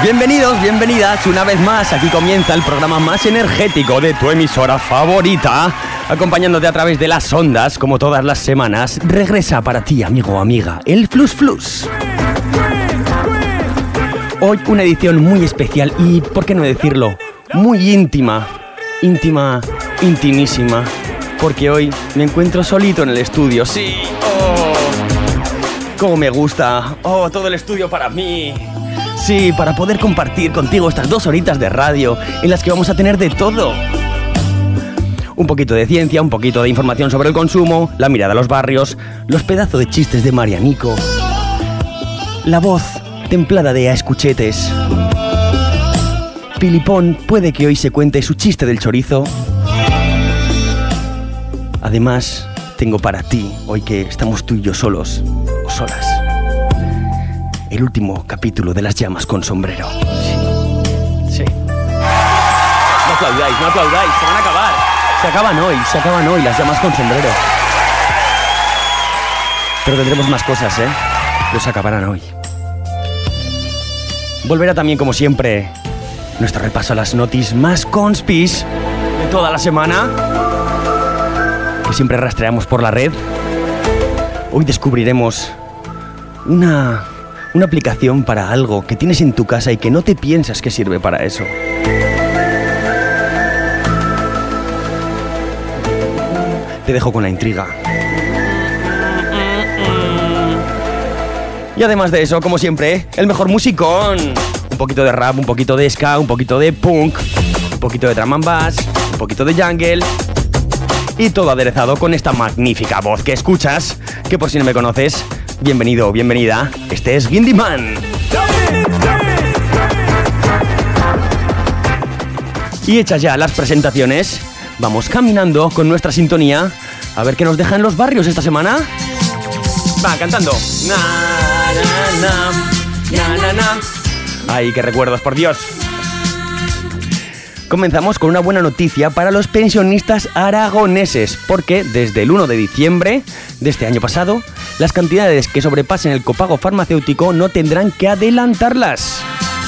Bienvenidos, bienvenidas una vez más. Aquí comienza el programa más energético de tu emisora favorita, acompañándote a través de las ondas, como todas las semanas. Regresa para ti, amigo o amiga, el Flus Flus. Hoy una edición muy especial y, ¿por qué no decirlo?, muy íntima, intimísima, porque hoy me encuentro solito en el estudio. Sí, cómo me gusta, todo el estudio para mí. Sí, para poder compartir contigo estas 2 horitas de radio en las que vamos a tener de todo. Un poquito de ciencia, un poquito de información sobre el consumo, la mirada a los barrios, los pedazos de chistes de Marianico, la voz templada de A Escuchetes. Pilipón puede que hoy se cuente su chiste del chorizo. Además, tengo para ti, hoy que estamos tú y yo solos o solas, el último capítulo de Las llamas con sombrero. Sí. No aplaudáis, se van a acabar. Se acaban hoy Las llamas con sombrero. Pero tendremos más cosas, pero se acabarán hoy. Volverá también, como siempre, nuestro repaso a las noticias más conspis de toda la semana, que siempre rastreamos por la red. Hoy descubriremos una aplicación para algo que tienes en tu casa y que no te piensas que sirve para eso. Te dejo con la intriga. Y además de eso, como siempre, el mejor musicón. Un poquito de rap, un poquito de ska, un poquito de punk, un poquito de drum and bass, un poquito de jungle. Y todo aderezado con esta magnífica voz que escuchas, que por si no me conoces, bienvenido o bienvenida, este es Gindyman. Y hechas ya las presentaciones, vamos caminando con nuestra sintonía a ver qué nos dejan los barrios esta semana. Va, cantando. Na, na, na, na, na, na. Ay, qué recuerdos, por Dios. Comenzamos con una buena noticia para los pensionistas aragoneses, porque desde el 1 de diciembre de este año pasado, las cantidades que sobrepasen el copago farmacéutico no tendrán que adelantarlas.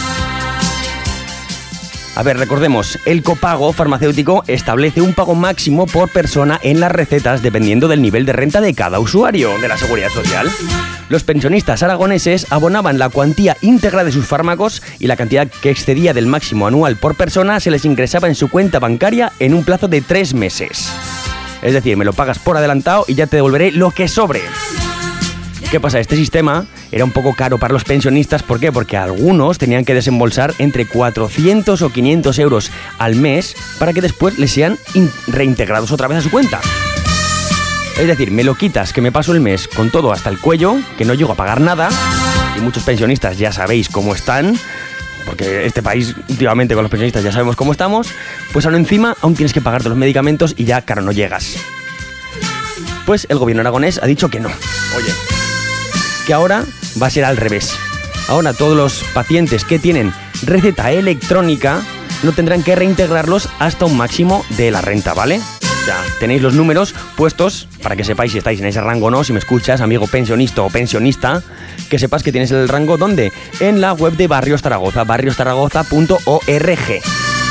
A ver, recordemos, el copago farmacéutico establece un pago máximo por persona en las recetas dependiendo del nivel de renta de cada usuario de la Seguridad Social. Los pensionistas aragoneses abonaban la cuantía íntegra de sus fármacos y la cantidad que excedía del máximo anual por persona se les ingresaba en su cuenta bancaria en un plazo de 3 meses. Es decir, me lo pagas por adelantado y ya te devolveré lo que sobre. ¿Qué pasa? Este sistema era un poco caro para los pensionistas. ¿Por qué? Porque algunos tenían que desembolsar entre 400 o 500 euros al mes para que después les sean reintegrados otra vez a su cuenta. Es decir, me lo quitas, que me paso el mes con todo hasta el cuello, que no llego a pagar nada, y muchos pensionistas ya sabéis cómo están, porque este país últimamente con los pensionistas ya sabemos cómo estamos, pues aún encima aún tienes que pagarte los medicamentos y ya, claro, no llegas. Pues el gobierno aragonés ha dicho que no. Oye, que ahora va a ser al revés. Ahora todos los pacientes que tienen receta electrónica no tendrán que reintegrarlos hasta un máximo de la renta, ¿vale? Ya tenéis los números puestos para que sepáis si estáis en ese rango o no. Si me escuchas, amigo pensionista o pensionista, que sepas que tienes el rango, ¿dónde? En la web de Barrios Zaragoza, barriostaragoza.org.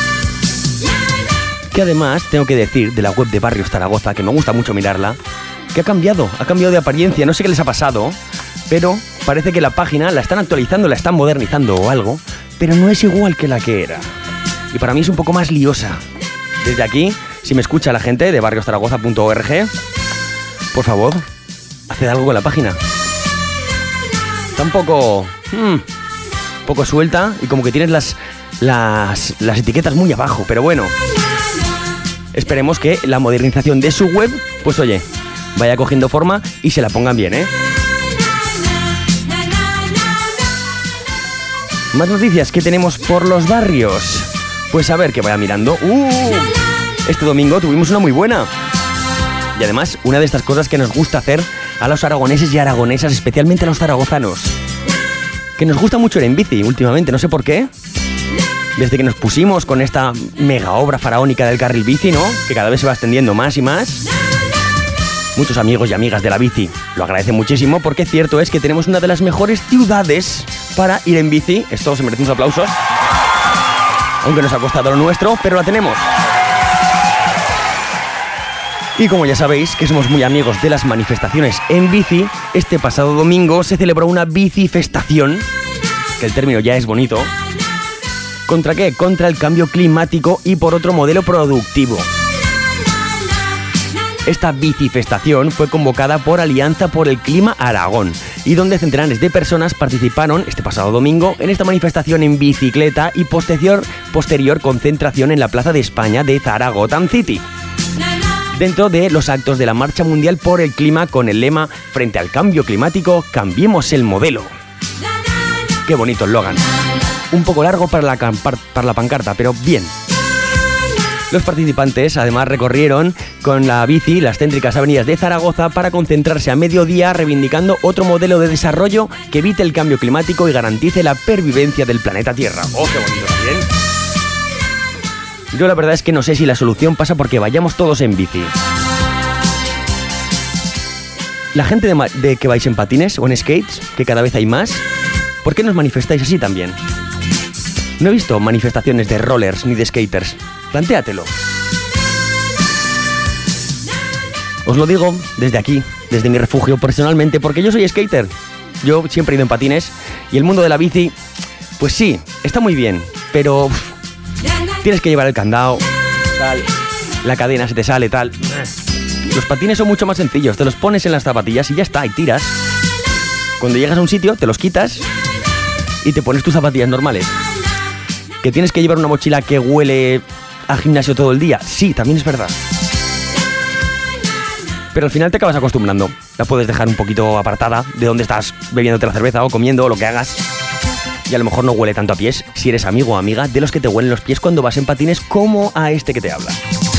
Que además, tengo que decir, de la web de Barrios Zaragoza, que me gusta mucho mirarla, que ha cambiado de apariencia. No sé qué les ha pasado, pero parece que la página la están actualizando, la están modernizando o algo, pero no es igual que la que era. Y para mí es un poco más liosa. Desde aquí, si me escucha la gente de barriostaragoza.org, por favor, haced algo con la página. Está un poco suelta y como que tienes las etiquetas muy abajo, pero bueno, esperemos que la modernización de su web, pues oye, vaya cogiendo forma y se la pongan bien, ¿eh? Más noticias que tenemos por los barrios. Pues a ver, que vaya mirando. Este domingo tuvimos una muy buena. Y además, una de estas cosas que nos gusta hacer a los aragoneses y aragonesas, especialmente a los zaragozanos. Que nos gusta mucho ir en bici últimamente, no sé por qué. Desde que nos pusimos con esta mega obra faraónica del carril bici, ¿no? Que cada vez se va extendiendo más y más. Muchos amigos y amigas de la bici lo agradecen muchísimo porque cierto es que tenemos una de las mejores ciudades para ir en bici. Esto se merece unos aplausos. Aunque nos ha costado lo nuestro, pero la tenemos. Y como ya sabéis que somos muy amigos de las manifestaciones en bici, este pasado domingo se celebró una bicifestación, que el término ya es bonito. ¿Contra qué? Contra el cambio climático y por otro modelo productivo. Esta bicifestación fue convocada por Alianza por el Clima Aragón y donde centenares de personas participaron este pasado domingo en esta manifestación en bicicleta y posterior concentración en la Plaza de España de Zaragoza City. Dentro de los actos de la Marcha Mundial por el Clima con el lema «Frente al cambio climático, cambiemos el modelo». Qué bonito eslogan. Un poco largo para la pancarta, pero bien. Los participantes además recorrieron con la bici las céntricas avenidas de Zaragoza para concentrarse a mediodía reivindicando otro modelo de desarrollo que evite el cambio climático y garantice la pervivencia del planeta Tierra. ¡Oh, qué bonito también! Yo la verdad es que no sé si la solución pasa porque vayamos todos en bici. La gente de que vais en patines o en skates, que cada vez hay más, ¿por qué nos manifestáis así también? No he visto manifestaciones de rollers ni de skaters. Plantéatelo. Os lo digo desde aquí, desde mi refugio personalmente, porque yo soy skater. Yo siempre he ido en patines y el mundo de la bici, pues sí, está muy bien, pero tienes que llevar el candado, tal, la cadena se te sale, tal. Los patines son mucho más sencillos, te los pones en las zapatillas y ya está, y tiras. Cuando llegas a un sitio, te los quitas y te pones tus zapatillas normales. ¿Que tienes que llevar una mochila que huele al gimnasio todo el día? Sí, también es verdad. Pero al final te acabas acostumbrando. La puedes dejar un poquito apartada de donde estás bebiéndote la cerveza o comiendo o lo que hagas. Y a lo mejor no huele tanto a pies si eres amigo o amiga de los que te huelen los pies cuando vas en patines como a este que te habla.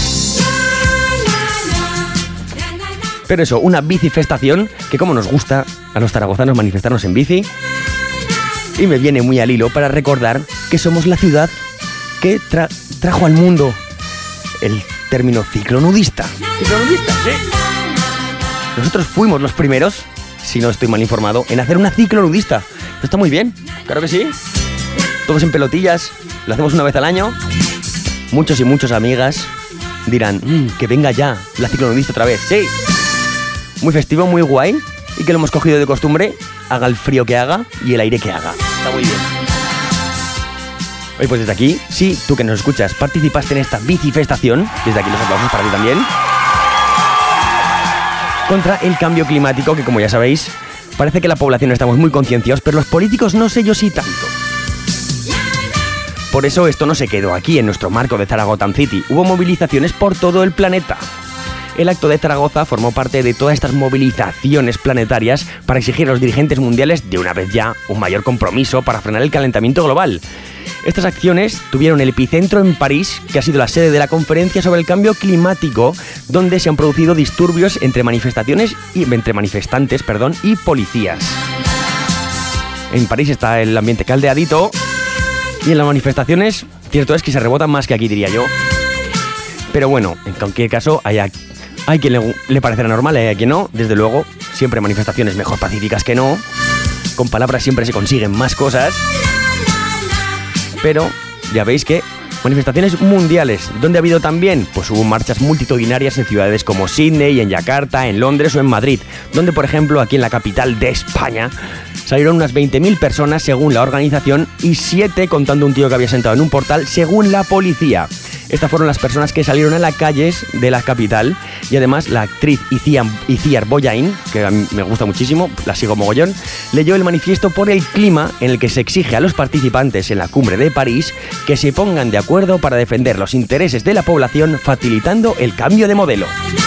Pero eso, una bicifestación que como nos gusta a los zaragozanos manifestarnos en bici. Y me viene muy al hilo para recordar que somos la ciudad que trajo al mundo el término ciclonudista. ¿Ciclonudista? Sí. Nosotros fuimos los primeros, si no estoy mal informado, en hacer una ciclonudista. Esto está muy bien, claro que sí. Todos en pelotillas, lo hacemos una vez al año. Muchos y muchas amigas dirán, que venga ya la ciclonudista otra vez. Sí. Muy festivo, muy guay y que lo hemos cogido de costumbre, haga el frío que haga y el aire que haga. Está muy bien. Hoy pues desde aquí, sí, tú que nos escuchas, participaste en esta bicifestación, desde aquí los aplausos para ti también, contra el cambio climático, que como ya sabéis, parece que la población estamos muy concienciados, pero los políticos no sé yo si tanto. Por eso esto no se quedó aquí en nuestro marco de Zaragoza City, hubo movilizaciones por todo el planeta. El acto de Zaragoza formó parte de todas estas movilizaciones planetarias para exigir a los dirigentes mundiales de una vez ya un mayor compromiso para frenar el calentamiento global. Estas acciones tuvieron el epicentro en París, que ha sido la sede de la conferencia sobre el cambio climático, donde se han producido disturbios entre manifestantes y policías. En París está el ambiente caldeadito y en las manifestaciones, cierto es que se rebotan más que aquí, diría yo. Pero bueno, en cualquier caso, hay quien le parecerá normal, hay quien no. Desde luego, siempre manifestaciones mejor pacíficas que no. Con palabras siempre se consiguen más cosas. Pero ya veis que manifestaciones mundiales, ¿dónde ha habido también? Pues hubo marchas multitudinarias en ciudades como Sydney, en Yakarta, en Londres o en Madrid, donde por ejemplo aquí en la capital de España salieron unas 20.000 personas según la organización y 7 contando un tío que había sentado en un portal según la policía. Estas fueron las personas que salieron a las calles de la capital y además la actriz Itziar Boyain, que a mí me gusta muchísimo, la sigo mogollón, leyó el manifiesto por el clima en el que se exige a los participantes en la cumbre de París que se pongan de acuerdo para defender los intereses de la población facilitando el cambio de modelo.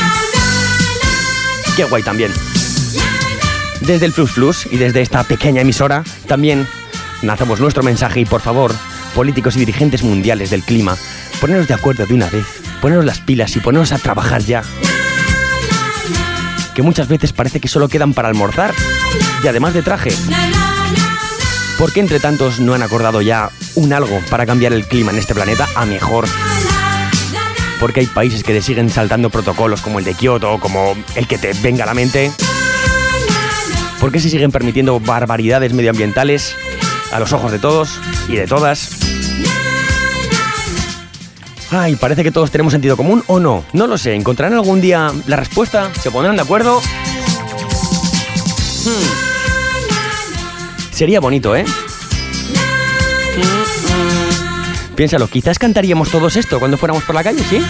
Qué guay también. Desde el Flux Flux y desde esta pequeña emisora también lanzamos nuestro mensaje y por favor, políticos y dirigentes mundiales del clima, ponernos de acuerdo de una vez, ponernos las pilas y ponernos a trabajar ya. Que muchas veces parece que solo quedan para almorzar y además de traje. ¿Por qué entre tantos no han acordado ya un algo para cambiar el clima en este planeta a mejor? Porque hay países que siguen saltando protocolos como el de Kioto, como el que te venga a la mente. ¿Por qué se siguen permitiendo barbaridades medioambientales a los ojos de todos y de todas. Ay, parece que todos tenemos sentido común o no. No lo sé. ¿Encontrarán algún día la respuesta? ¿Se pondrán de acuerdo? Sería bonito, ¿eh? Piénsalo, quizás cantaríamos todos esto cuando fuéramos por la calle, ¿sí?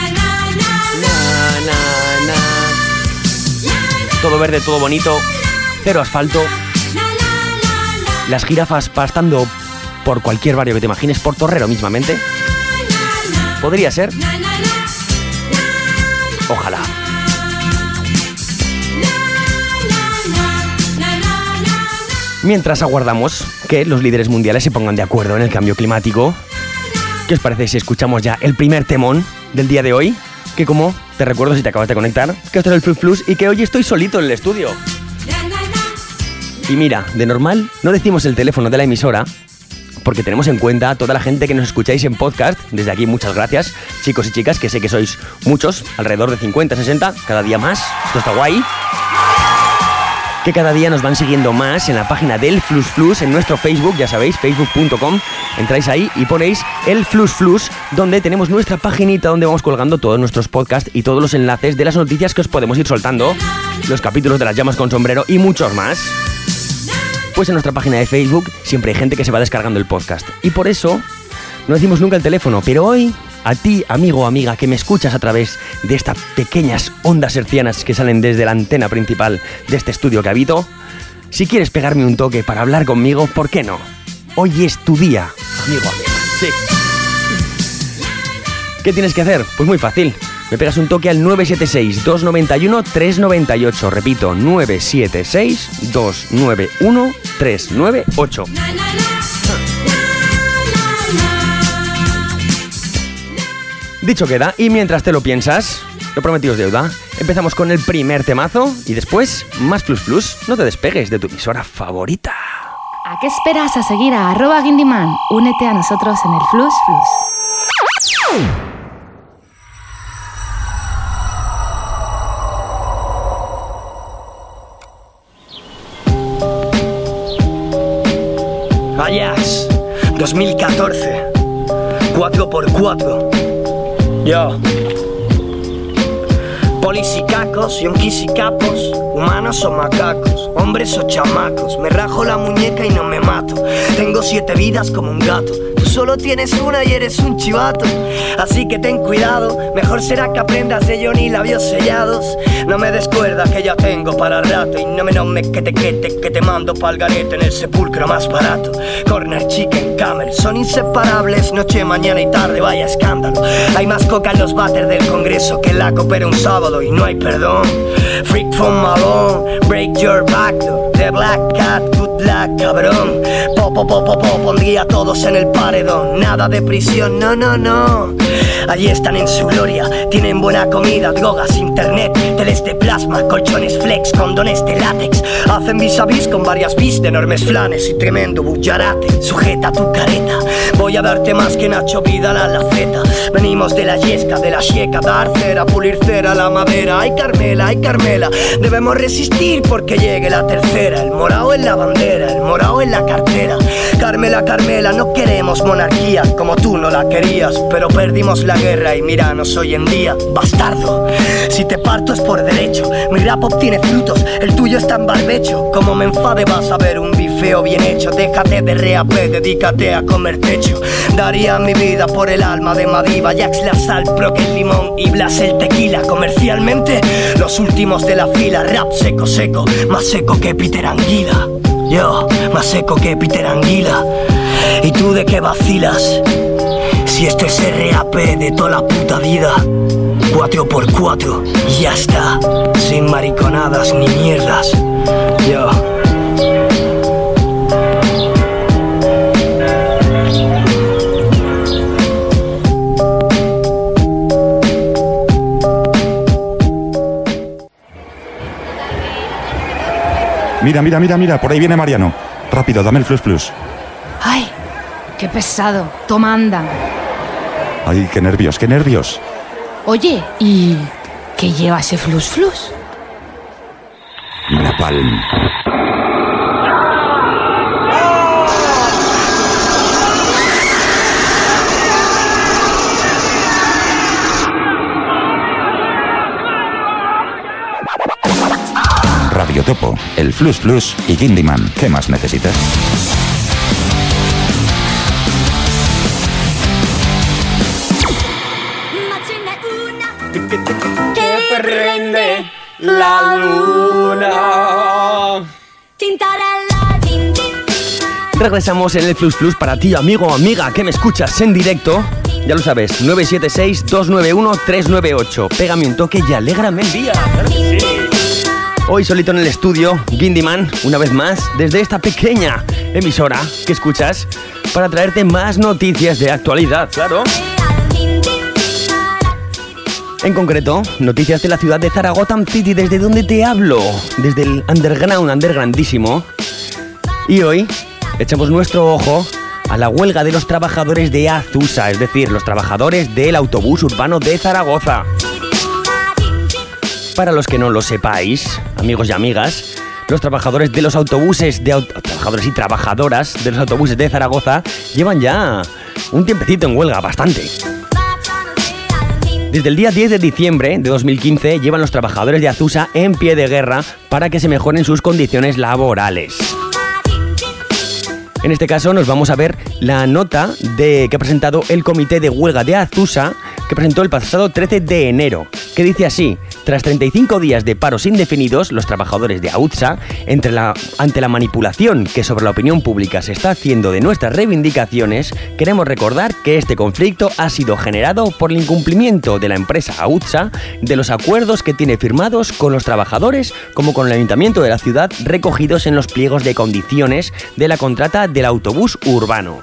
Todo verde, todo bonito, cero asfalto. Las jirafas pastando por cualquier barrio que te imagines, por Torrero mismamente. ¿Podría ser? Ojalá. Mientras aguardamos que los líderes mundiales se pongan de acuerdo en el cambio climático, ¿qué os parece si escuchamos ya el primer temón del día de hoy? Que como te recuerdo, si te acabas de conectar, que esto es el Flux Flux y que hoy estoy solito en el estudio. Y mira, de normal no decimos el teléfono de la emisora porque tenemos en cuenta a toda la gente que nos escucháis en podcast. Desde aquí muchas gracias, chicos y chicas, que sé que sois muchos, alrededor de 50, 60, cada día más. Esto está guay. Que cada día nos van siguiendo más en la página del Flux Flux, en nuestro Facebook, ya sabéis, facebook.com. Entráis ahí y ponéis el Flux Flux, donde tenemos nuestra paginita donde vamos colgando todos nuestros podcasts y todos los enlaces de las noticias que os podemos ir soltando, los capítulos de Las Llamas con Sombrero y muchos más. Pues en nuestra página de Facebook siempre hay gente que se va descargando el podcast. Y por eso no decimos nunca el teléfono, pero hoy, a ti, amigo o amiga, que me escuchas a través de estas pequeñas ondas hercianas que salen desde la antena principal de este estudio que habito, si quieres pegarme un toque para hablar conmigo, ¿por qué no? Hoy es tu día, amigo o amiga. Sí. ¿Qué tienes que hacer? Pues muy fácil. Me pegas un toque al 976-291-398. Repito, 976-291-398. Dicho queda, y mientras te lo piensas, lo prometido es deuda. Empezamos con el primer temazo y después más Flux Flux. No te despegues de tu emisora favorita. ¿A qué esperas a seguir a @Guindyman? Únete a nosotros en el Flux Flux. Ayas, 2014, 4x4. Yo. Polis y cacos, yonkis y capos, humanos o macacos, hombres o chamacos. Me rajo la muñeca y no me mato. Tengo 7 vidas como un gato. Tú solo tienes una y eres un chivato. Así que ten cuidado, mejor será que aprendas de Johnny labios sellados. No me descuerda que ya tengo para rato. Y no me nombres que te mando pa'l garete en el sepulcro más barato. Corner, chicken, camel, son inseparables. Noche, mañana y tarde, vaya escándalo. Hay más coca en los váter del congreso que en la copera un sábado y no hay perdón. Freak from Malone, break your back door. The Black Cat, good luck, cabrón. Pondría a todos en el paredón. Nada de prisión, no, no, no. Allí están en su gloria. Tienen buena comida, drogas, internet, teles de plasma, colchones flex, condones de látex. Hacen vis a vis con varias bis de enormes flanes y tremendo bullarate. Sujeta tu careta. Voy a darte más que Nacho Vidal a la Z. Venimos de la yesca, de la checa, dar cera, pulir cera, la madera. Ay Carmela, debemos resistir porque llegue la tercera. El morao en la bandera, el morao en la cartera. Carmela, no queremos monarquía como tú no la querías, pero perdimos la guerra y míranos hoy en día. Bastardo, si te parto es por derecho. Mi rap obtiene frutos, el tuyo está en barbecho. Como me enfade vas a ver un bifeo bien hecho. Déjate de RAP, dedícate a comer techo. Daría mi vida por el alma de Madiba, Jax la sal, Proc el limón y Blas el tequila. Comercialmente, los últimos de la fila. Rap seco, más seco que Peter Anguila. Yo, más seco que Peter Anguila. ¿Y tú de qué vacilas? Si esto es RAP de toda la puta vida. 4x4 y ya está. Sin mariconadas ni mierdas. Yo. Mira, por ahí viene Mariano. Rápido, dame el Flux Flux. ¡Ay! ¡Qué pesado! Toma, anda. Ay, qué nervios. Oye, ¿y qué lleva ese Flux Flux? Napalm. Biotopo, el Flux Flux y Gindiman. ¿Qué más necesitas? Que prende la luna. Regresamos en el Flux Flux para ti, amigo o amiga, que me escuchas en directo. Ya lo sabes, 976-291-398. Pégame un toque y alégrame el día. Claro que sí. Hoy solito en el estudio, Gindiman, una vez más, desde esta pequeña emisora que escuchas, para traerte más noticias de actualidad, claro. En concreto, noticias de la ciudad de Zaragoza City, desde donde te hablo, desde el undergrandísimo. Y hoy echamos nuestro ojo a la huelga de los trabajadores de Azusa, es decir, los trabajadores del autobús urbano de Zaragoza. Para los que no lo sepáis, amigos y amigas, los trabajadores de los autobuses, trabajadores y trabajadoras de los autobuses de Zaragoza llevan ya un tiempecito en huelga, bastante. Desde el día 10 de diciembre de 2015 llevan los trabajadores de Azusa en pie de guerra para que se mejoren sus condiciones laborales. En este caso nos vamos a ver la nota que ha presentado el comité de huelga de Azusa, que presentó el pasado 13 de enero, que dice así: tras 35 días de paros indefinidos, los trabajadores de Azusa, ante la manipulación que sobre la opinión pública se está haciendo de nuestras reivindicaciones, queremos recordar que este conflicto ha sido generado por el incumplimiento de la empresa Azusa de los acuerdos que tiene firmados con los trabajadores como con el ayuntamiento de la ciudad, recogidos en los pliegos de condiciones de la contrata del autobús urbano.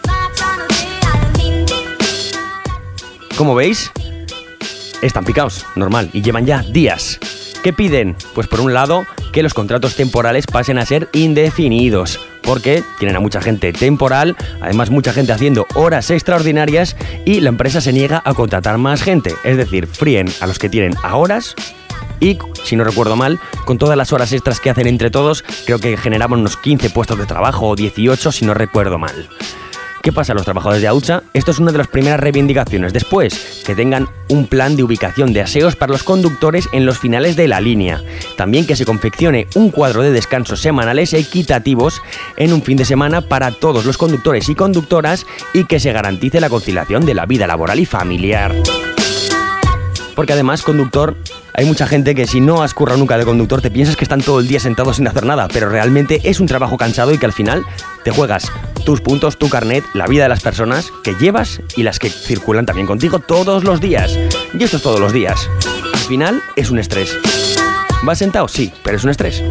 Como veis, están picados, normal, y llevan ya días. ¿Qué piden? Pues por un lado, que los contratos temporales pasen a ser indefinidos, porque tienen a mucha gente temporal, además mucha gente haciendo horas extraordinarias, y la empresa se niega a contratar más gente, es decir, fríen a los que tienen a horas. Y, si no recuerdo mal, con todas las horas extras que hacen entre todos, creo que generaban unos 15 puestos de trabajo o 18, si no recuerdo mal. ¿Qué pasa a los trabajadores de Azusa? Esto es una de las primeras reivindicaciones. Después, que tengan un plan de ubicación de aseos para los conductores en los finales de la línea. También que se confeccione un cuadro de descansos semanales equitativos en un fin de semana para todos los conductores y conductoras, y que se garantice la conciliación de la vida laboral y familiar. Porque además, conductor, hay mucha gente que si no has currado nunca de conductor te piensas que están todo el día sentados sin hacer nada, pero realmente es un trabajo cansado y que al final te juegas tus puntos, tu carnet, la vida de las personas que llevas y las que circulan también contigo todos los días. Y esto es todos los días. Al final es un estrés. ¿Vas sentado? Sí, pero es un estrés.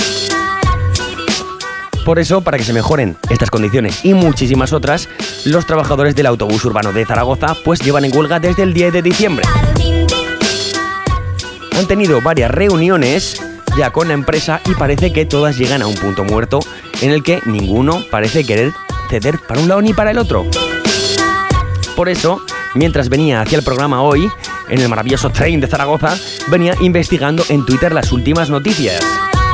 Por eso, para que se mejoren estas condiciones y muchísimas otras, los trabajadores del autobús urbano de Zaragoza pues llevan en huelga desde el 10 de diciembre. Han tenido varias reuniones ya con la empresa y parece que todas llegan a un punto muerto en el que ninguno parece querer ceder para un lado ni para el otro. Por eso, mientras venía hacia el programa hoy, en el maravilloso tren de Zaragoza, venía investigando en Twitter las últimas noticias.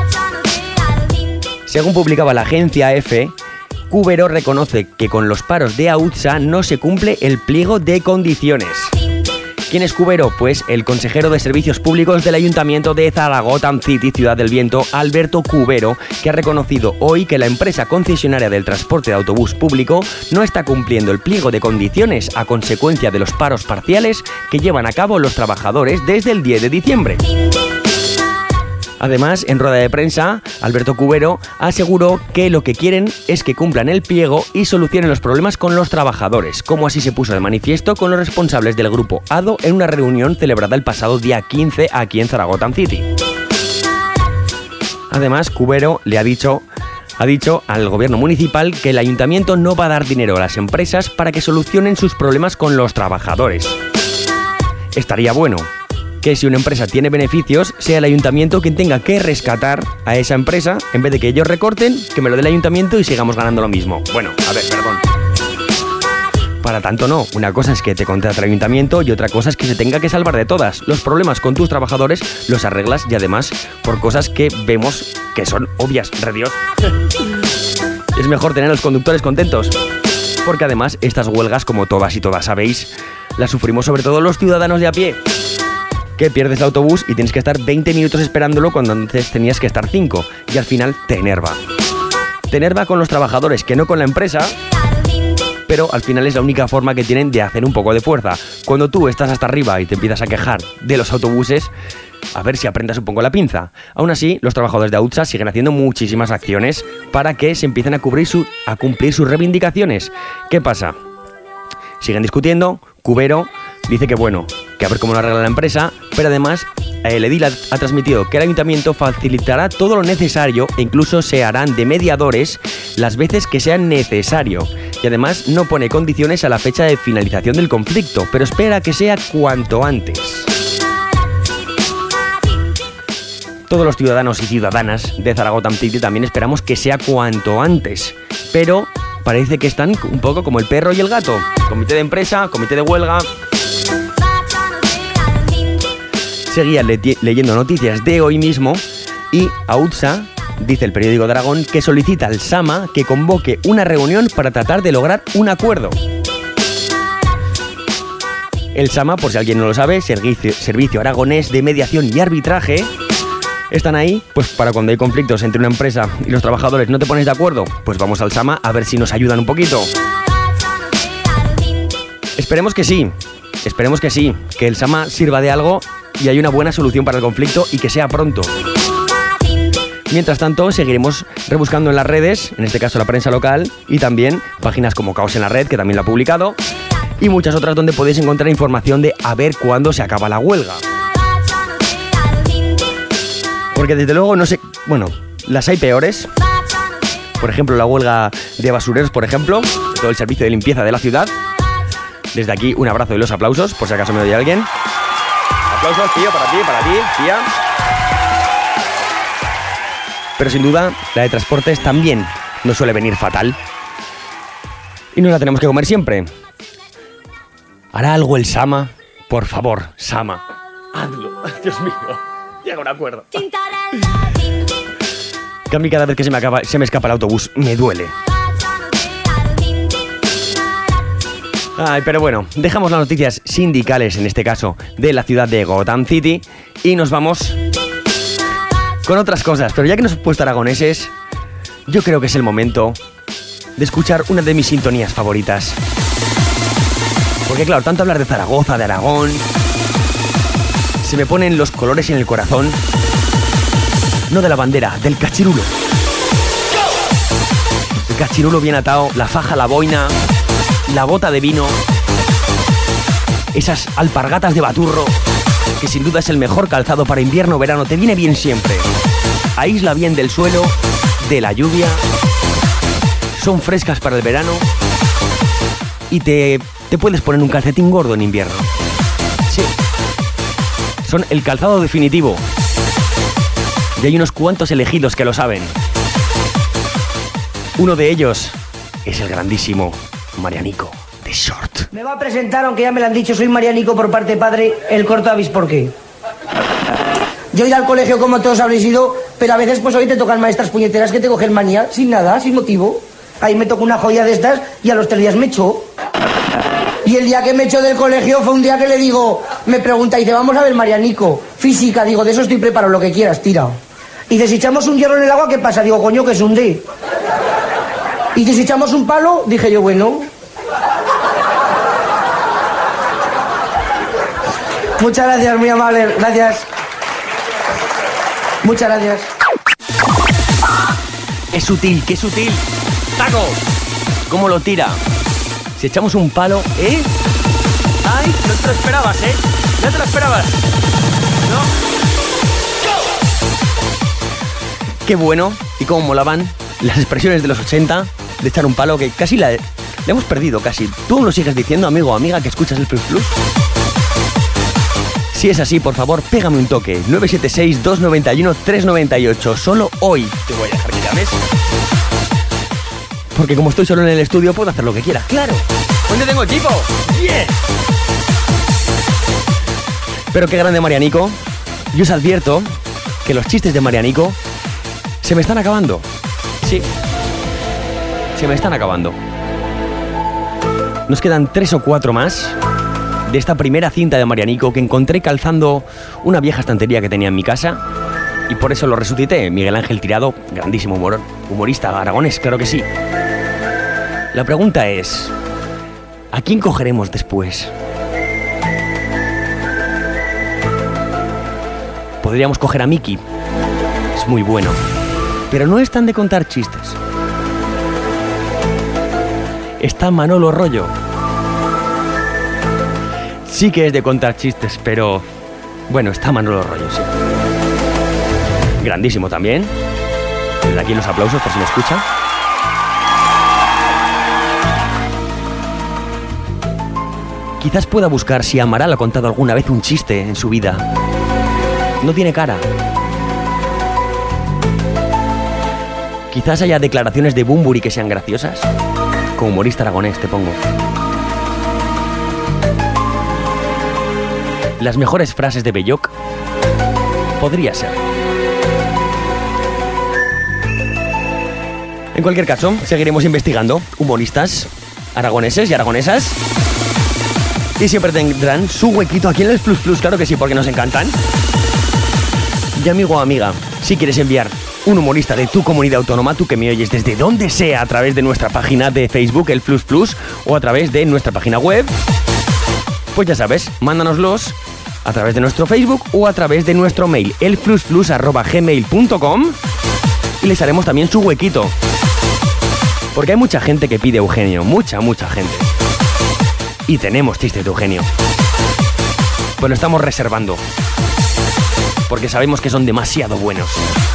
Según publicaba la agencia EFE, Cubero reconoce que con los paros de Azusa no se cumple el pliego de condiciones. ¿Quién es Cubero? Pues el consejero de Servicios Públicos del Ayuntamiento de Zaragoza City, Ciudad del Viento, Alberto Cubero, que ha reconocido hoy que la empresa concesionaria del transporte de autobús público no está cumpliendo el pliego de condiciones a consecuencia de los paros parciales que llevan a cabo los trabajadores desde el 10 de diciembre. Además, en rueda de prensa, Alberto Cubero aseguró que lo que quieren es que cumplan el pliego y solucionen los problemas con los trabajadores, como así se puso de manifiesto con los responsables del grupo ADO en una reunión celebrada el pasado día 15 aquí en Zaragoza City. Además, Cubero ha dicho al gobierno municipal que el ayuntamiento no va a dar dinero a las empresas para que solucionen sus problemas con los trabajadores. Estaría bueno que si una empresa tiene beneficios, sea el ayuntamiento quien tenga que rescatar a esa empresa, en vez de que ellos recorten, que me lo dé el ayuntamiento y sigamos ganando lo mismo. Bueno, a ver, perdón. Para tanto no, una cosa es que te contrate el ayuntamiento y otra cosa es que se tenga que salvar de todas. Los problemas con tus trabajadores los arreglas y además por cosas que vemos que son obvias, ¡re Dios! Es mejor tener a los conductores contentos. Porque además estas huelgas, como todas y todas sabéis, las sufrimos sobre todo los ciudadanos de a pie. que pierdes el autobús y tienes que estar 20 minutos esperándolo cuando antes tenías que estar 5. Y al final te enerva. Te enerva con los trabajadores, que no con la empresa, pero al final es la única forma que tienen de hacer un poco de fuerza. Cuando tú estás hasta arriba y te empiezas a quejar de los autobuses, a ver si aprendas un poco la pinza. Aún así, los trabajadores de AUTSA siguen haciendo muchísimas acciones para que se empiecen a cumplir sus reivindicaciones. ¿Qué pasa? Siguen discutiendo. Cubero dice que bueno, que a ver cómo lo arregla la empresa, pero además el edil ha transmitido que el ayuntamiento facilitará todo lo necesario e incluso se harán de mediadores las veces que sean necesario. Y además no pone condiciones a la fecha de finalización del conflicto, pero espera que sea cuanto antes. Todos los ciudadanos y ciudadanas de Zaragoza City también esperamos que sea cuanto antes, pero parece que están un poco como el perro y el gato. Comité de empresa, comité de huelga. Seguía leyendo noticias de hoy mismo y AUTSA, dice el periódico de Aragón, que solicita al SAMA que convoque una reunión para tratar de lograr un acuerdo. El SAMA, por si alguien no lo sabe, Servicio Aragonés de Mediación y Arbitraje, están ahí, pues para cuando hay conflictos entre una empresa y los trabajadores no te pones de acuerdo, pues vamos al SAMA a ver si nos ayudan un poquito. Esperemos que sí, que el SAMA sirva de algo y haya una buena solución para el conflicto y que sea pronto. Mientras tanto, seguiremos rebuscando en las redes, en este caso la prensa local, y también páginas como Caos en la Red, que también lo ha publicado, y muchas otras donde podéis encontrar información de a ver cuándo se acaba la huelga. Porque desde luego, no sé, bueno, las hay peores. Por ejemplo, la huelga de basureros, por ejemplo, todo el servicio de limpieza de la ciudad. Desde aquí, un abrazo y los aplausos, por si acaso me oye alguien. Aplausos, tío, para ti, tía. Pero sin duda, la de transportes también nos suele venir fatal. Y nos la tenemos que comer siempre. ¿Hará algo el SAMA? Por favor, SAMA, hazlo. Dios mío, llega a un acuerdo. Que a mí cada vez que se me escapa el autobús, me duele. Ay, pero bueno, dejamos las noticias sindicales, en este caso, de la ciudad de Gotham City, y nos vamos con otras cosas. Pero ya que nos hemos puesto aragoneses, yo creo que es el momento de escuchar una de mis sintonías favoritas. Porque claro, tanto hablar de Zaragoza, de Aragón, se me ponen los colores en el corazón. No de la bandera, del cachirulo. El cachirulo bien atado, la faja, la boina, la bota de vino, esas alpargatas de baturro, que sin duda es el mejor calzado para invierno o verano, te viene bien siempre. Aísla bien del suelo, de la lluvia, son frescas para el verano y te puedes poner un calcetín gordo en invierno. Sí, son el calzado definitivo. Y hay unos cuantos elegidos que lo saben. Uno de ellos es el grandísimo Marianico de Short. Me va a presentar, aunque ya me lo han dicho, soy Marianico por parte de padre, el corto avis, ¿por qué? Yo he ido al colegio como todos habréis ido, pero a veces pues hoy te tocan maestras puñeteras que te cogen manía, sin nada, sin motivo. Ahí me tocó una joya de estas y a los 3 días me echó. Y el día que me echó del colegio fue un día que le digo, me pregunta, y dice, vamos a ver Marianico, física, digo, de eso estoy preparado, lo que quieras, tira. Y dice, si echamos un hierro en el agua, ¿qué pasa? Digo, coño, que se hunde. Y dice, si echamos un palo, dije yo, bueno. Muchas gracias, muy amable, gracias. Muchas gracias. Es sutil, qué sutil. ¡Taco! ¿Cómo lo tira? Si echamos un palo, ¿eh? ¡Ay! No te lo esperabas, ¿eh? No te lo esperabas. ¿No? Qué bueno. Y cómo molaban las expresiones de los 80 de echar un palo, que casi la hemos perdido, casi. ¿Tú aún lo sigues diciendo, amigo o amiga, que escuchas el Plus Plus? Si es así, por favor, pégame un toque. 976-291-398. Solo hoy te voy a dejar que llames. Porque como estoy solo en el estudio, puedo hacer lo que quiera. ¡Claro! ¿Dónde tengo equipo? ¡Yeah! Pero qué grande Marianico. Yo os advierto que los chistes de Marianico se me están acabando. Sí. Se me están acabando. Nos quedan 3 o 4 más. de esta primera cinta de Marianico que encontré calzando una vieja estantería que tenía en mi casa y por eso lo resucité. Miguel Ángel Tirado, grandísimo humorista aragonés, claro que sí. La pregunta es, ¿a quién cogeremos después? Podríamos coger a Miki, es muy bueno, pero no es tan de contar chistes. Está Manolo Rollo. Sí que es de contar chistes, pero bueno, está Manolo Rollo, sí. Grandísimo también. Desde aquí los aplausos por si me escucha. Quizás pueda buscar si Amaral ha contado alguna vez un chiste en su vida. No tiene cara. Quizás haya declaraciones de Bumburi que sean graciosas. Como humorista aragonés, te pongo. Las mejores frases de Belloc. Podría ser. En cualquier caso, seguiremos investigando humoristas aragoneses y aragonesas. Y siempre tendrán su huequito aquí en el Flux Flux, claro que sí, porque nos encantan. Y amigo o amiga, si quieres enviar un humorista de tu comunidad autónoma, tú que me oyes desde donde sea, a través de nuestra página de Facebook, el Flux Flux, o a través de nuestra página web, pues ya sabes, mándanoslos a través de nuestro Facebook o a través de nuestro mail, elfluxflux@gmail.com, y les haremos también su huequito. Porque hay mucha gente que pide Eugenio, mucha gente. Y tenemos chistes de Eugenio. Pues lo estamos reservando. Porque sabemos que son demasiado buenos.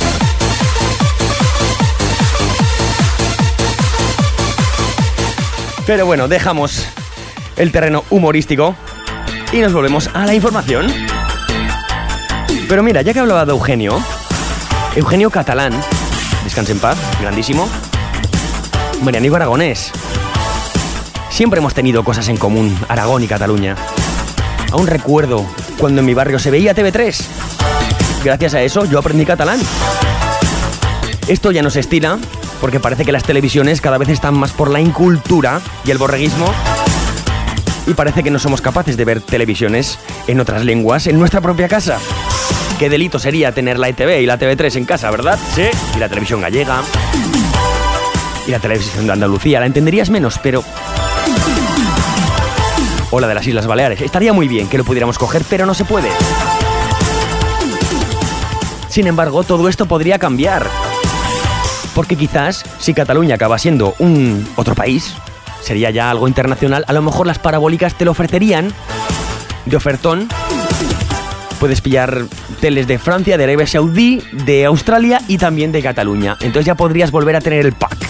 Pero bueno, dejamos el terreno humorístico y nos volvemos a la información. Pero mira, ya que hablaba de Eugenio Catalán, descanse en paz, grandísimo, Marianico aragonés. Siempre hemos tenido cosas en común, Aragón y Cataluña. Aún recuerdo cuando en mi barrio se veía TV3. Gracias a eso yo aprendí catalán. Esto ya no se estila, porque parece que las televisiones cada vez están más por la incultura y el borreguismo. Y parece que no somos capaces de ver televisiones en otras lenguas en nuestra propia casa. Qué delito sería tener la ETV y la TV3 en casa, ¿verdad? Sí. Y la televisión gallega. Y la televisión de Andalucía. La entenderías menos, pero... o la de las Islas Baleares. Estaría muy bien que lo pudiéramos coger, pero no se puede. Sin embargo, todo esto podría cambiar. Porque quizás, si Cataluña acaba siendo un otro país, sería ya algo internacional, a lo mejor las parabólicas te lo ofrecerían de ofertón. Puedes pillar teles de Francia, de Arabia Saudí, de Australia y también de Cataluña. Entonces ya podrías volver a tener el pack.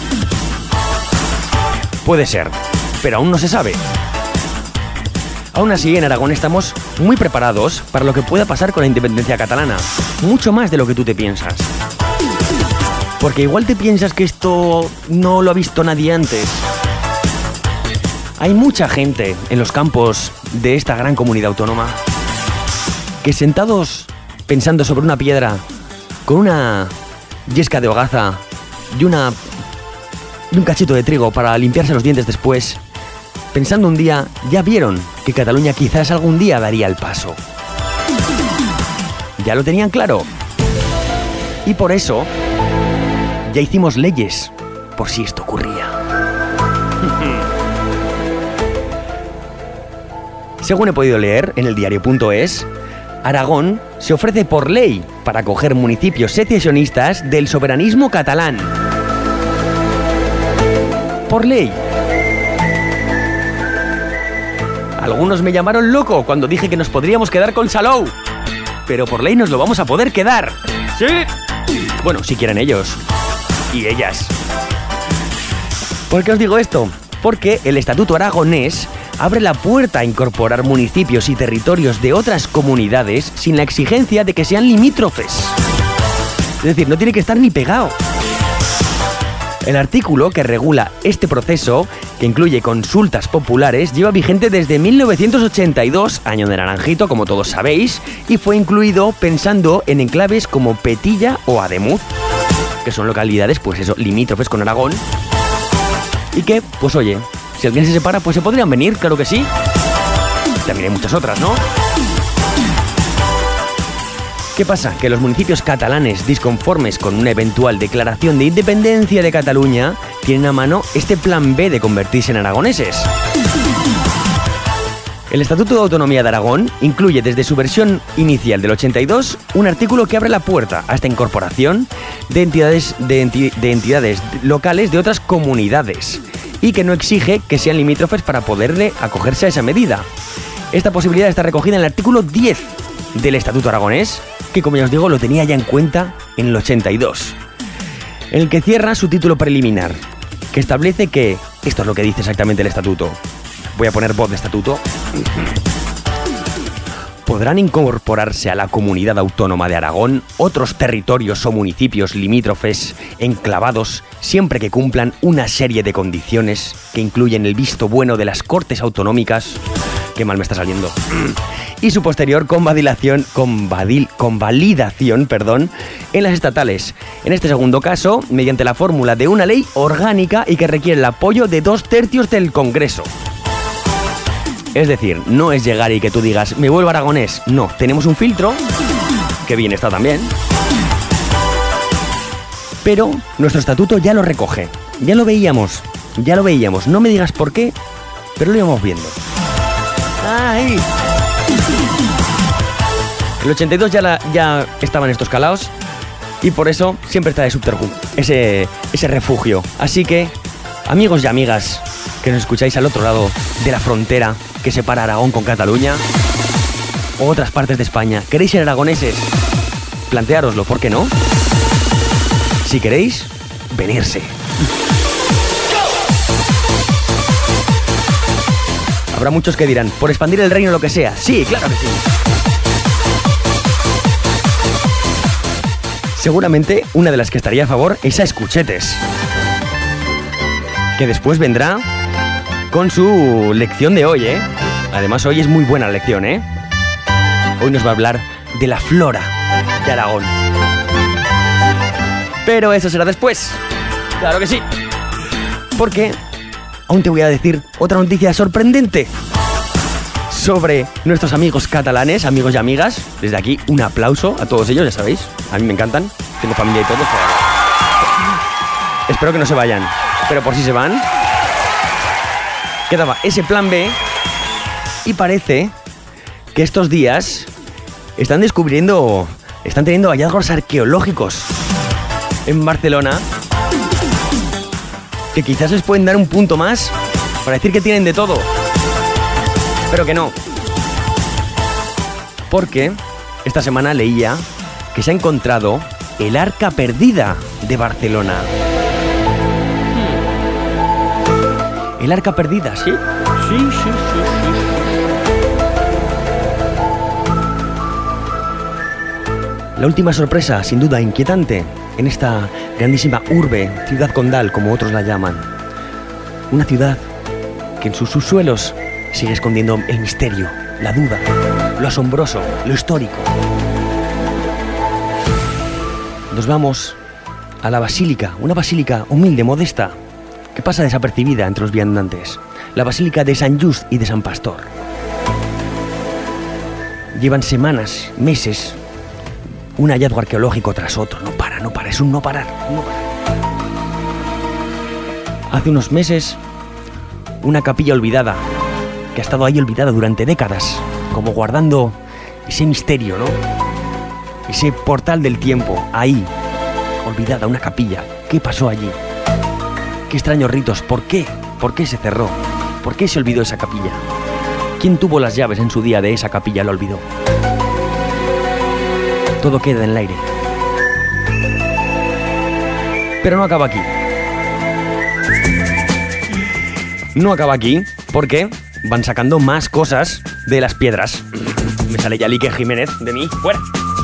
Puede ser, pero aún no se sabe. Aún así, en Aragón estamos muy preparados para lo que pueda pasar con la independencia catalana. Mucho más de lo que tú te piensas. Porque igual te piensas que esto no lo ha visto nadie antes. Hay mucha gente en los campos de esta gran comunidad autónoma que sentados pensando sobre una piedra con una yesca de hogaza y un cachito de trigo para limpiarse los dientes después, pensando un día, ya vieron que Cataluña quizás algún día daría el paso. Ya lo tenían claro. Y por eso ya hicimos leyes por si esto ocurría. Según he podido leer en el diario.es, Aragón se ofrece por ley para acoger municipios secesionistas del soberanismo catalán. Por ley. Algunos me llamaron loco cuando dije que nos podríamos quedar con Salou. Pero por ley nos lo vamos a poder quedar. ¿Sí? Bueno, si quieren ellos. Y ellas. ¿Por qué os digo esto? Porque el Estatuto Aragonés abre la puerta a incorporar municipios y territorios de otras comunidades sin la exigencia de que sean limítrofes. Es decir, no tiene que estar ni pegado. El artículo que regula este proceso, que incluye consultas populares, lleva vigente desde 1982, año de Naranjito, como todos sabéis, y fue incluido pensando en enclaves como Petilla o Ademuz, que son localidades, pues eso, limítrofes con Aragón, y que, pues oye, si alguien se separa, pues se podrían venir, claro que sí. también hay muchas otras, ¿no? ¿Qué pasa? Que los municipios catalanes disconformes con una eventual declaración de independencia de Cataluña tienen a mano este plan B de convertirse en aragoneses. El Estatuto de Autonomía de Aragón incluye desde su versión inicial del 82 un artículo que abre la puerta a esta incorporación de entidades locales de otras comunidades y que no exige que sean limítrofes para poderle acogerse a esa medida. Esta posibilidad está recogida en el artículo 10 del Estatuto Aragonés, que como ya os digo lo tenía ya en cuenta en el 82, en el que cierra su título preliminar, que establece que, esto es lo que dice exactamente el Estatuto, voy a poner voz de Estatuto, podrán incorporarse a la Comunidad Autónoma de Aragón otros territorios o municipios limítrofes enclavados siempre que cumplan una serie de condiciones que incluyen el visto bueno de las Cortes Autonómicas, qué mal me está saliendo, y su posterior convalidación en las estatales. En este segundo caso, mediante la fórmula de una ley orgánica y que requiere el apoyo de 2/3 del Congreso. Es decir, no es llegar y que tú digas, me vuelvo aragonés. No, tenemos un filtro, que bien está también, pero nuestro estatuto ya lo recoge. Ya lo veíamos. No me digas por qué, pero lo íbamos viendo. ¡Ay! El 82 ya estaban estos calaos y por eso siempre está de subterfugio, ese refugio. Así que, amigos y amigas que nos escucháis al otro lado de la frontera que separa Aragón con Cataluña o otras partes de España, ¿queréis ser aragoneses? Planteároslo, ¿por qué no? Si queréis, venirse. Habrá muchos que dirán, por expandir el reino lo que sea. Sí, claro que sí. Seguramente una de las que estaría a favor es a Escuchetes, que después vendrá con su lección de hoy, ¿eh? Además, hoy es muy buena la lección, ¿eh? Hoy nos va a hablar de la flora de Aragón. Pero eso será después. Claro que sí. Porque aún te voy a decir otra noticia sorprendente sobre nuestros amigos catalanes, amigos y amigas. Desde aquí, un aplauso a todos ellos, ya sabéis. A mí me encantan. Tengo familia y todo. Espero que no se vayan. Pero por si se van, quedaba ese plan B. Y parece que estos días están teniendo hallazgos arqueológicos en Barcelona que quizás les pueden dar un punto más para decir que tienen de todo. Pero que no. Porque esta semana leía que se ha encontrado el Arca Perdida de Barcelona. El Arca Perdida, ¿sí? Sí. La última sorpresa, sin duda inquietante, en esta grandísima urbe, ciudad condal, como otros la llaman. Una ciudad que en sus subsuelos sigue escondiendo el misterio, la duda, lo asombroso, lo histórico. Nos vamos a la basílica, una basílica humilde, modesta, que pasa desapercibida entre los viandantes. La basílica de Sant Just y de Sant Pastor. Llevan semanas, meses, un hallazgo arqueológico tras otro. No para, es un no parar. Hace unos meses, una capilla olvidada, que ha estado ahí olvidada durante décadas, como guardando ese misterio, ¿no? Ese portal del tiempo, ahí, olvidada, una capilla. ¿Qué pasó allí? ¿Qué extraños ritos? ¿Por qué? ¿Por qué se cerró? ¿Por qué se olvidó esa capilla? ¿Quién tuvo las llaves en su día de esa capilla? Lo olvidó. Todo queda en el aire. Pero no acaba aquí. No acaba aquí, porque van sacando más cosas de las piedras. Me sale ya Lique Jiménez de mí. ¡Fuera!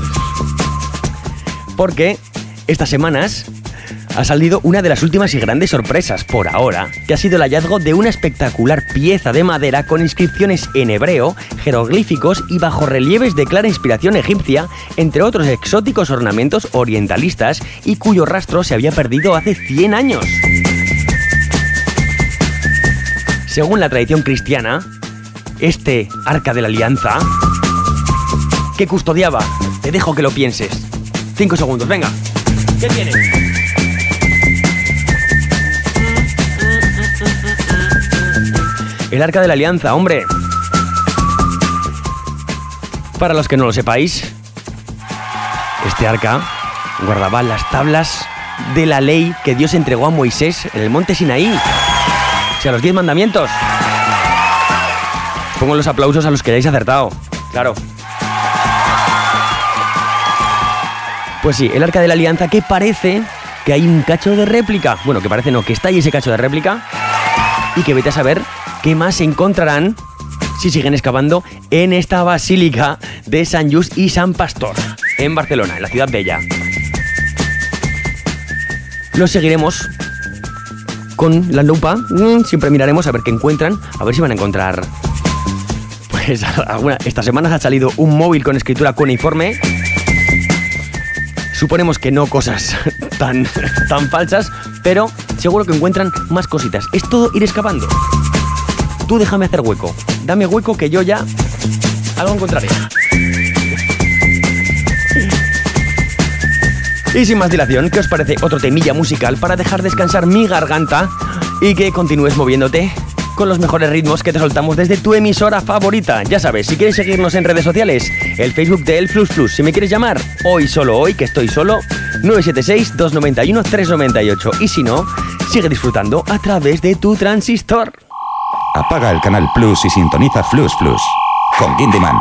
Porque estas semanas ha salido una de las últimas y grandes sorpresas por ahora, que ha sido el hallazgo de una espectacular pieza de madera con inscripciones en hebreo, jeroglíficos y bajorrelieves de clara inspiración egipcia, entre otros exóticos ornamentos orientalistas y cuyo rastro se había perdido hace 100 años. Según la tradición cristiana, este Arca de la Alianza que custodiaba? Te dejo que lo pienses. 5 segundos, venga. ¿Qué tiene? El Arca de la Alianza, hombre. Para los que no lo sepáis, este arca guardaba las tablas de la ley que Dios entregó a Moisés en el monte Sinaí. O sea, los 10 mandamientos. Pongo los aplausos a los que hayáis acertado. Claro. Pues sí, el Arca de la Alianza, que parece que hay un cacho de réplica. Bueno, que parece no, que está ahí ese cacho de réplica. Y que vete a saber qué más se encontrarán si siguen excavando en esta basílica de Sant Just y Sant Pastor, en Barcelona, en la ciudad bella. Los seguiremos con la lupa. Siempre miraremos a ver qué encuentran, a ver si van a encontrar. Pues esta semana ha salido un móvil con escritura cuneiforme. Suponemos que no cosas tan falsas, pero seguro que encuentran más cositas. Es todo ir excavando. Tú déjame hacer hueco. Dame hueco que yo ya algo encontraré. Y sin más dilación, ¿qué os parece otro temilla musical para dejar descansar mi garganta y que continúes moviéndote con los mejores ritmos que te soltamos desde tu emisora favorita? Ya sabes, si quieres seguirnos en redes sociales, el Facebook de El Flux Plus. Si me quieres llamar, solo hoy, que estoy solo, 976-291-398. Y si no, sigue disfrutando a través de tu transistor. Apaga el canal Plus y sintoniza Flux Plus con Gindiman.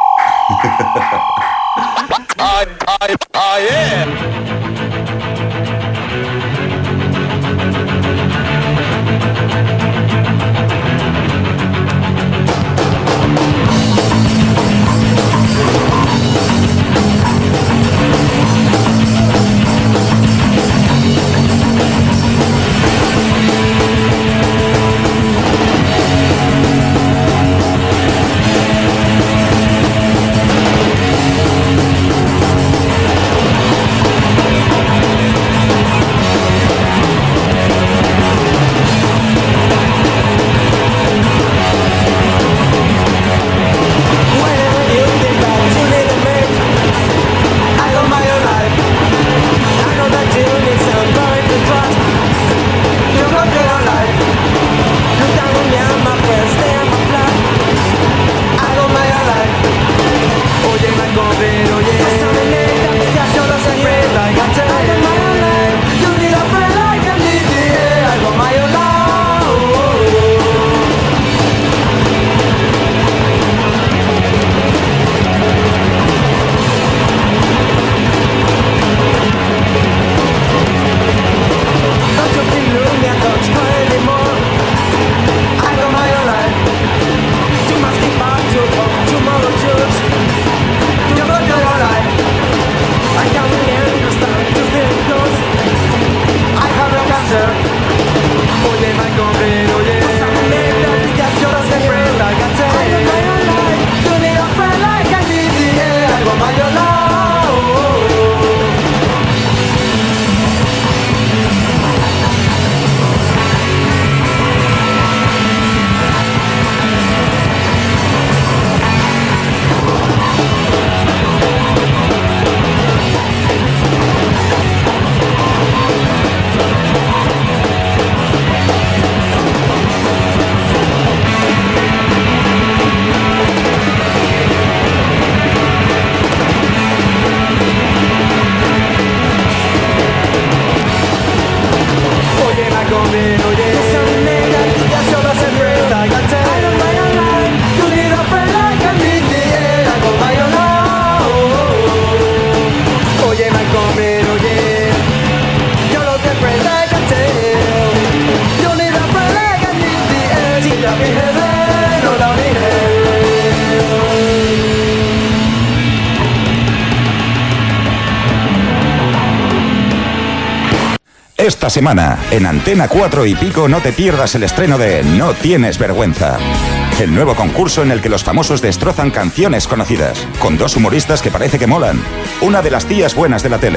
Esta semana, en Antena 4 y Pico, no te pierdas el estreno de No Tienes Vergüenza. El nuevo concurso en el que los famosos destrozan canciones conocidas, con dos humoristas que parece que molan. Una de las tías buenas de la tele.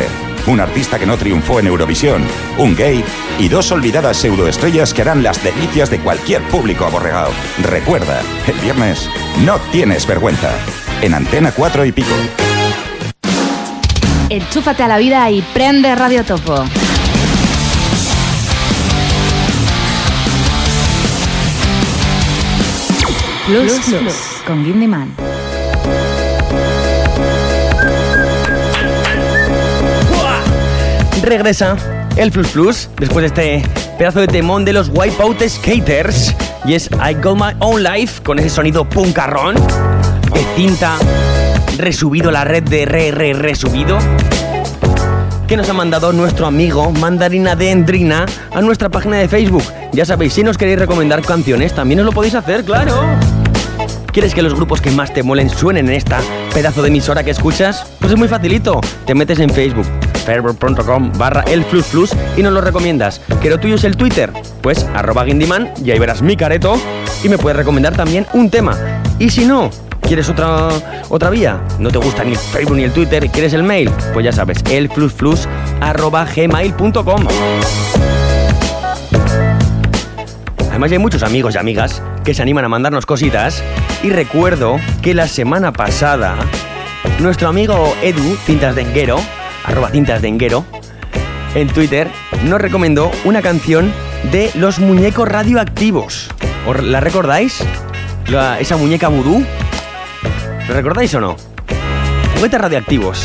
un artista que no triunfó en Eurovisión, un gay y 2 olvidadas pseudoestrellas que harán las delicias de cualquier público aborregado. Recuerda, el viernes no tienes vergüenza. En Antena 4 y Pico. Enchúfate a la vida y prende Radio Topo. Plus con Guindy Man. Regresa el Plus después de este pedazo de temón de los Wipeout Skaters, y es I Got My Own Life, con ese sonido puncarrón de cinta resubido a la red de resubido, que nos ha mandado nuestro amigo Mandarina Dendrina a nuestra página de Facebook. Ya sabéis, si nos queréis recomendar canciones, también os lo podéis hacer, claro. ¿Quieres que los grupos que más te molen suenen en esta pedazo de emisora que escuchas? Pues es muy facilito. Te metes en Facebook, facebook.com/elflusflus, y nos lo recomiendas. ¿Que lo tuyo es el Twitter? Pues @Guindyman, y ahí verás mi careto y me puedes recomendar también un tema. Y si no, ¿quieres otra vía? ¿No te gusta ni el Facebook ni el Twitter y quieres el mail? Pues ya sabes, elflusflus@gmail.com. Además hay muchos amigos y amigas que se animan a mandarnos cositas, y recuerdo que la semana pasada nuestro amigo Edu Cintasdenguero, @Cintasdenguero, en Twitter, nos recomendó una canción de los muñecos radioactivos. ¿Os la recordáis? Esa muñeca vudú. ¿Lo recordáis o no? Juguetes radioactivos.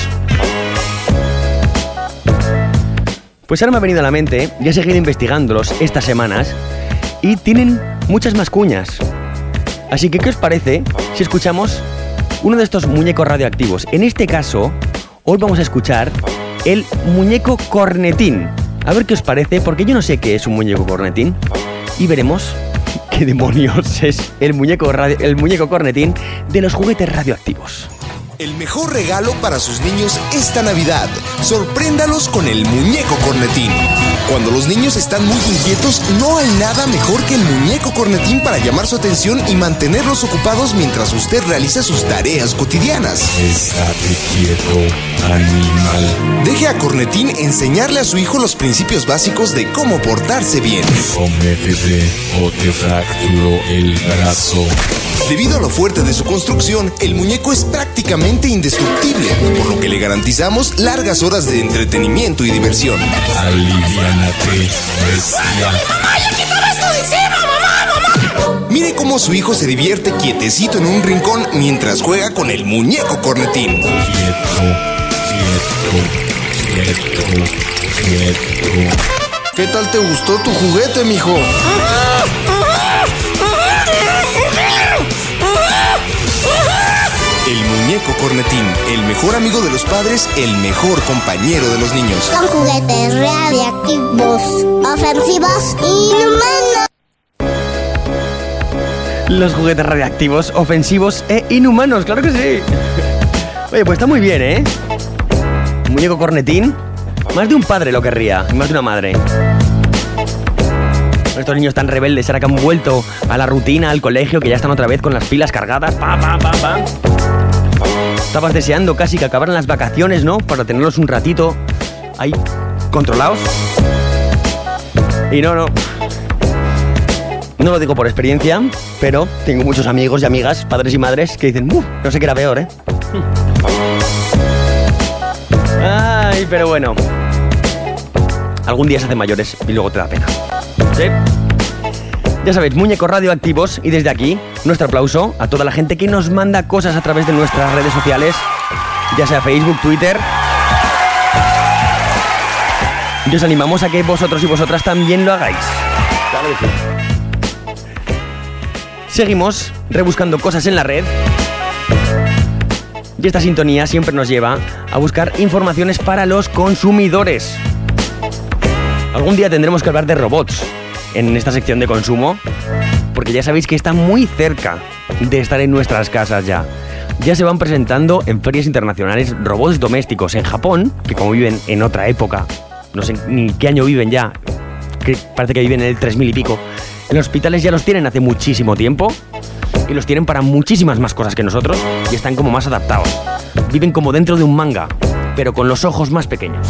Pues ahora me ha venido a la mente, y he seguido investigándolos estas semanas, y tienen muchas más cuñas. Así que, ¿qué os parece si escuchamos uno de estos muñecos radioactivos? En este caso, hoy vamos a escuchar el muñeco cornetín. A ver qué os parece, porque yo no sé qué es un muñeco cornetín, y veremos qué demonios es el muñeco cornetín de los juguetes radioactivos. El mejor regalo para sus niños esta Navidad. Sorpréndalos con el muñeco cornetín. Cuando los niños están muy inquietos, no hay nada mejor que el muñeco cornetín para llamar su atención y mantenerlos ocupados mientras usted realiza sus tareas cotidianas. Estate quieto, animal. Deje a Cornetín enseñarle a su hijo los principios básicos de cómo portarse bien. Cométete o te fracturo el brazo. Debido a lo fuerte de su construcción, el muñeco es prácticamente indestructible, por lo que le garantizamos largas horas de entretenimiento y diversión. Aliviánate, bestia. ¡Mamá, ya quítame esto de encima, mamá! Mire cómo su hijo se divierte quietecito en un rincón mientras juega con el muñeco cornetín. Quieto. ¿Qué tal te gustó tu juguete, mijo? El muñeco cornetín, el mejor amigo de los padres, el mejor compañero de los niños. Son juguetes radioactivos, ofensivos e inhumanos. Los juguetes radioactivos, ofensivos e inhumanos, claro que sí. Oye, pues está muy bien, ¿eh? Muñeco cornetín. Más de un padre lo querría, y más de una madre. Estos niños tan rebeldes, ahora que han vuelto a la rutina, al colegio, que ya están otra vez con las pilas cargadas. Estabas deseando casi que acabaran las vacaciones, ¿no? Para tenerlos un ratito ahí controlados. Y no lo digo por experiencia, pero tengo muchos amigos y amigas, padres y madres, que dicen, no sé qué era peor, ¿eh? Ay, pero bueno. Algún día se hacen mayores y luego te da pena. ¿Sí? Ya sabéis, muñecos radioactivos, y desde aquí, nuestro aplauso a toda la gente que nos manda cosas a través de nuestras redes sociales, ya sea Facebook, Twitter. Y os animamos a que vosotros y vosotras también lo hagáis. Claro que sí. Seguimos rebuscando cosas en la red, y esta sintonía siempre nos lleva a buscar informaciones para los consumidores. Algún día tendremos que hablar de robots en esta sección de consumo, porque ya sabéis que está muy cerca de estar en nuestras casas ya. Ya se van presentando en ferias internacionales robots domésticos. En Japón, que como viven en otra época, no sé ni qué año viven ya, que parece que viven en el 3000 y pico, en los hospitales ya los tienen hace muchísimo tiempo, y los tienen para muchísimas más cosas que nosotros, y están como más adaptados. Viven como dentro de un manga, pero con los ojos más pequeños.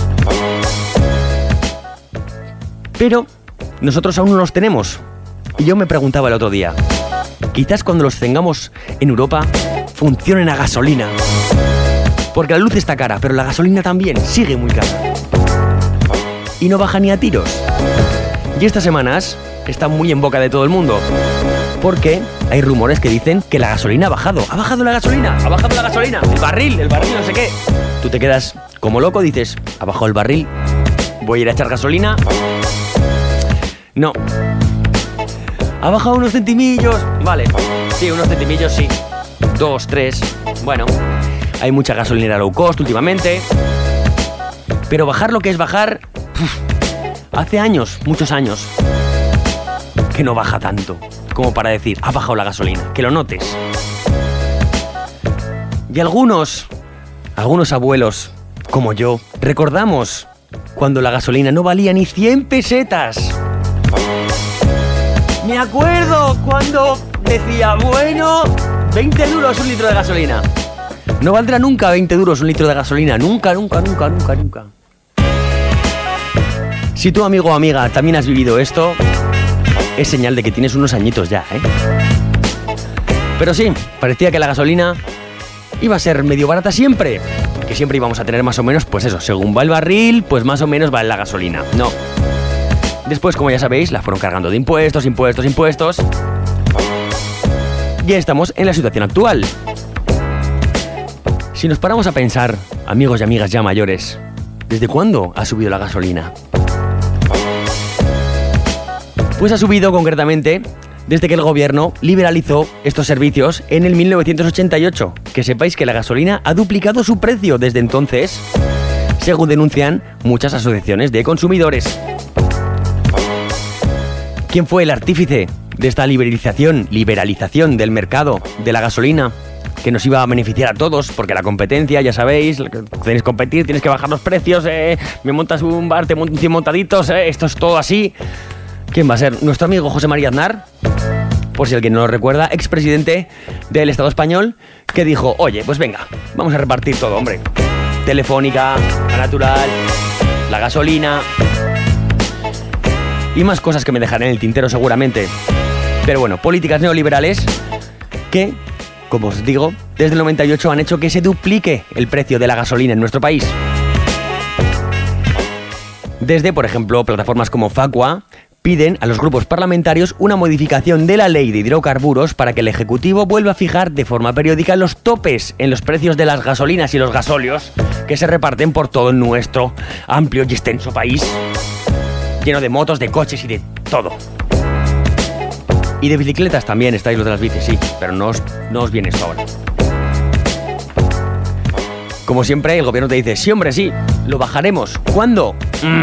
Pero nosotros aún no los tenemos. Y yo me preguntaba el otro día, quizás cuando los tengamos en Europa funcionen a gasolina. Porque la luz está cara, pero la gasolina también sigue muy cara. Y no baja ni a tiros. Y estas semanas están muy en boca de todo el mundo. Porque hay rumores que dicen que la gasolina ha bajado. ¡Ha bajado la gasolina! ¡Ha bajado la gasolina! El barril no sé qué. Tú te quedas como loco, dices, ¿ha bajado el barril? ¿Voy a ir a echar gasolina? No. ¿Ha bajado unos centimillos? Vale. Sí, unos centimillos, sí. 2, 3. Bueno, hay mucha gasolinera low cost últimamente. Pero bajar lo que es bajar... hace años, muchos años, que no baja tanto como para decir, ha bajado la gasolina. Que lo notes. Y algunos abuelos, como yo, recordamos cuando la gasolina no valía ni 100 pesetas. Me acuerdo cuando decía, bueno, 20 duros un litro de gasolina. No valdrá nunca 20 duros un litro de gasolina. Nunca. Si tu amigo o amiga también has vivido esto, es señal de que tienes unos añitos ya, ¿eh? Pero sí, parecía que la gasolina iba a ser medio barata siempre. Que siempre íbamos a tener más o menos, pues eso, según va el barril, pues más o menos va la gasolina. No. Después, como ya sabéis, la fueron cargando de impuestos. Y estamos en la situación actual. Si nos paramos a pensar, amigos y amigas ya mayores, ¿desde cuándo ha subido la gasolina? Pues ha subido concretamente desde que el gobierno liberalizó estos servicios en el 1988. Que sepáis que la gasolina ha duplicado su precio desde entonces, según denuncian muchas asociaciones de consumidores. ¿Quién fue el artífice de esta liberalización del mercado de la gasolina? Que nos iba a beneficiar a todos, porque la competencia, ya sabéis, tienes que competir, tienes que bajar los precios, me montas un bar, te monto 100 montaditos, esto es todo así. ¿Quién va a ser? Nuestro amigo José María Aznar, por si alguien no lo recuerda, expresidente del Estado español, que dijo, oye, pues venga, vamos a repartir todo, hombre. Telefónica, la Natural, la gasolina y más cosas que me dejaré en el tintero seguramente. Pero bueno, políticas neoliberales que, como os digo, desde el 98 han hecho que se duplique el precio de la gasolina en nuestro país. Desde, por ejemplo, plataformas como Facua piden a los grupos parlamentarios una modificación de la ley de hidrocarburos para que el Ejecutivo vuelva a fijar de forma periódica los topes en los precios de las gasolinas y los gasóleos que se reparten por todo nuestro amplio y extenso país, lleno de motos, de coches y de todo. Y de bicicletas también, estáis los de las bicis, sí, pero no os viene eso ahora. Como siempre, el gobierno te dice, sí, hombre, sí, lo bajaremos. ¿Cuándo?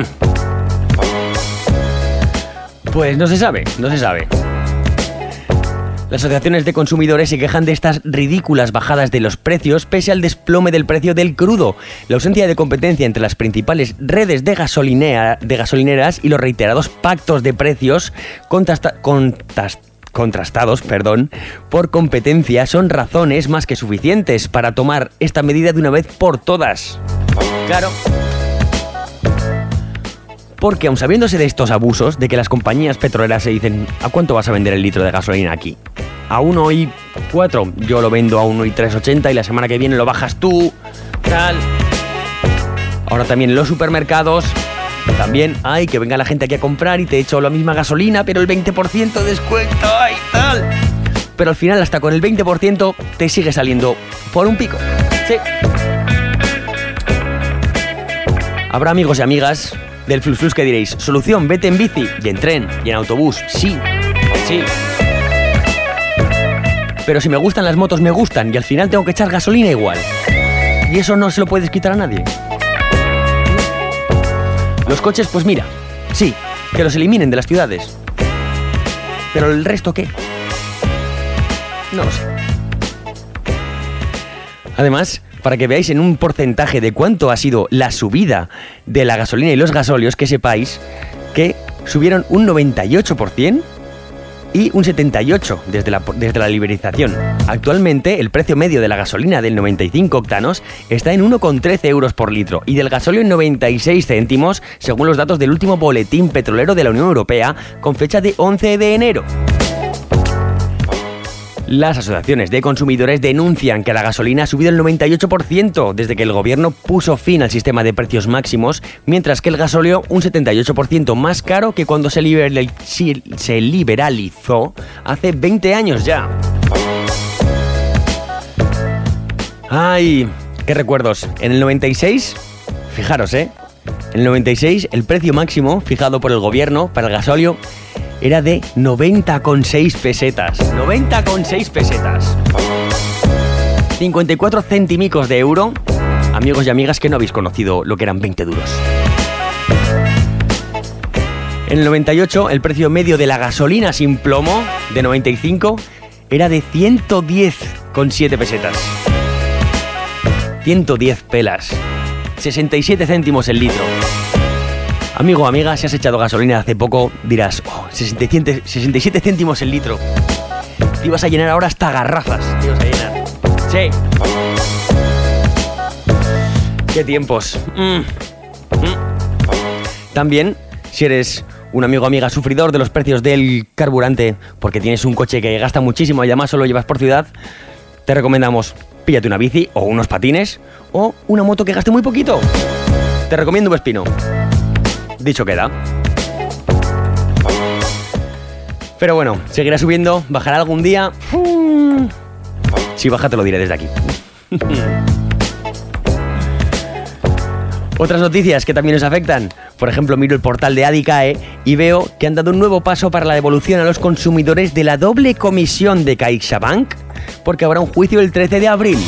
Pues no se sabe. Las asociaciones de consumidores se quejan de estas ridículas bajadas de los precios pese al desplome del precio del crudo, la ausencia de competencia entre las principales redes de gasolineras y los reiterados pactos de precios contrastados por competencia son razones más que suficientes para tomar esta medida de una vez por todas. Claro. Porque aun sabiéndose de estos abusos, de que las compañías petroleras se dicen ¿a cuánto vas a vender el litro de gasolina aquí? A 1,4. Yo lo vendo a 1,380 y la semana que viene lo bajas tú, tal. Ahora también en los supermercados también hay que venga la gente aquí a comprar y te echo la misma gasolina, pero el 20% de descuento, ay, tal. Pero al final hasta con el 20% te sigue saliendo por un pico. Sí. Habrá amigos y amigas del flux que diréis, solución, vete en bici y en tren y en autobús. Sí. Pero si me gustan las motos, me gustan y al final tengo que echar gasolina igual. Y eso no se lo puedes quitar a nadie. Los coches, pues mira, sí, que los eliminen de las ciudades. Pero el resto, ¿qué? No lo sé. Además, para que veáis en un porcentaje de cuánto ha sido la subida de la gasolina y los gasóleos, que sepáis que subieron un 98% y un 78% desde la liberalización. Actualmente, el precio medio de la gasolina del 95 octanos está en 1,13 euros por litro y del gasóleo en 96 céntimos, según los datos del último boletín petrolero de la Unión Europea, con fecha de 11 de enero. Las asociaciones de consumidores denuncian que la gasolina ha subido el 98% desde que el gobierno puso fin al sistema de precios máximos, mientras que el gasóleo un 78% más caro que cuando se liberalizó hace 20 años ya. ¡Ay! ¡Qué recuerdos! En el 96, fijaros, en el 96 el precio máximo fijado por el gobierno para el gasóleo era de 90,6 pesetas. 90,6 pesetas. 54 centimicos de euro. Amigos y amigas que no habéis conocido lo que eran 20 duros. En el 98, el precio medio de la gasolina sin plomo, de 95, era de 110,7 pesetas. 110 pelas. 67 céntimos el litro. Amigo o amiga, si has echado gasolina hace poco, dirás, 67 céntimos el litro. Te ibas a llenar ahora hasta garrafas. Te ibas a llenar. Sí. Qué tiempos. También, si eres un amigo o amiga sufridor de los precios del carburante, porque tienes un coche que gasta muchísimo y además solo llevas por ciudad, te recomendamos píllate una bici o unos patines o una moto que gaste muy poquito. Te recomiendo un Vespino. Dicho queda. Pero bueno, seguirá subiendo, bajará algún día. Si baja te lo diré desde aquí. Otras noticias que también nos afectan. Por ejemplo, miro el portal de Adicae y veo que han dado un nuevo paso para la devolución a los consumidores de la doble comisión de CaixaBank, porque habrá un juicio el 13 de abril.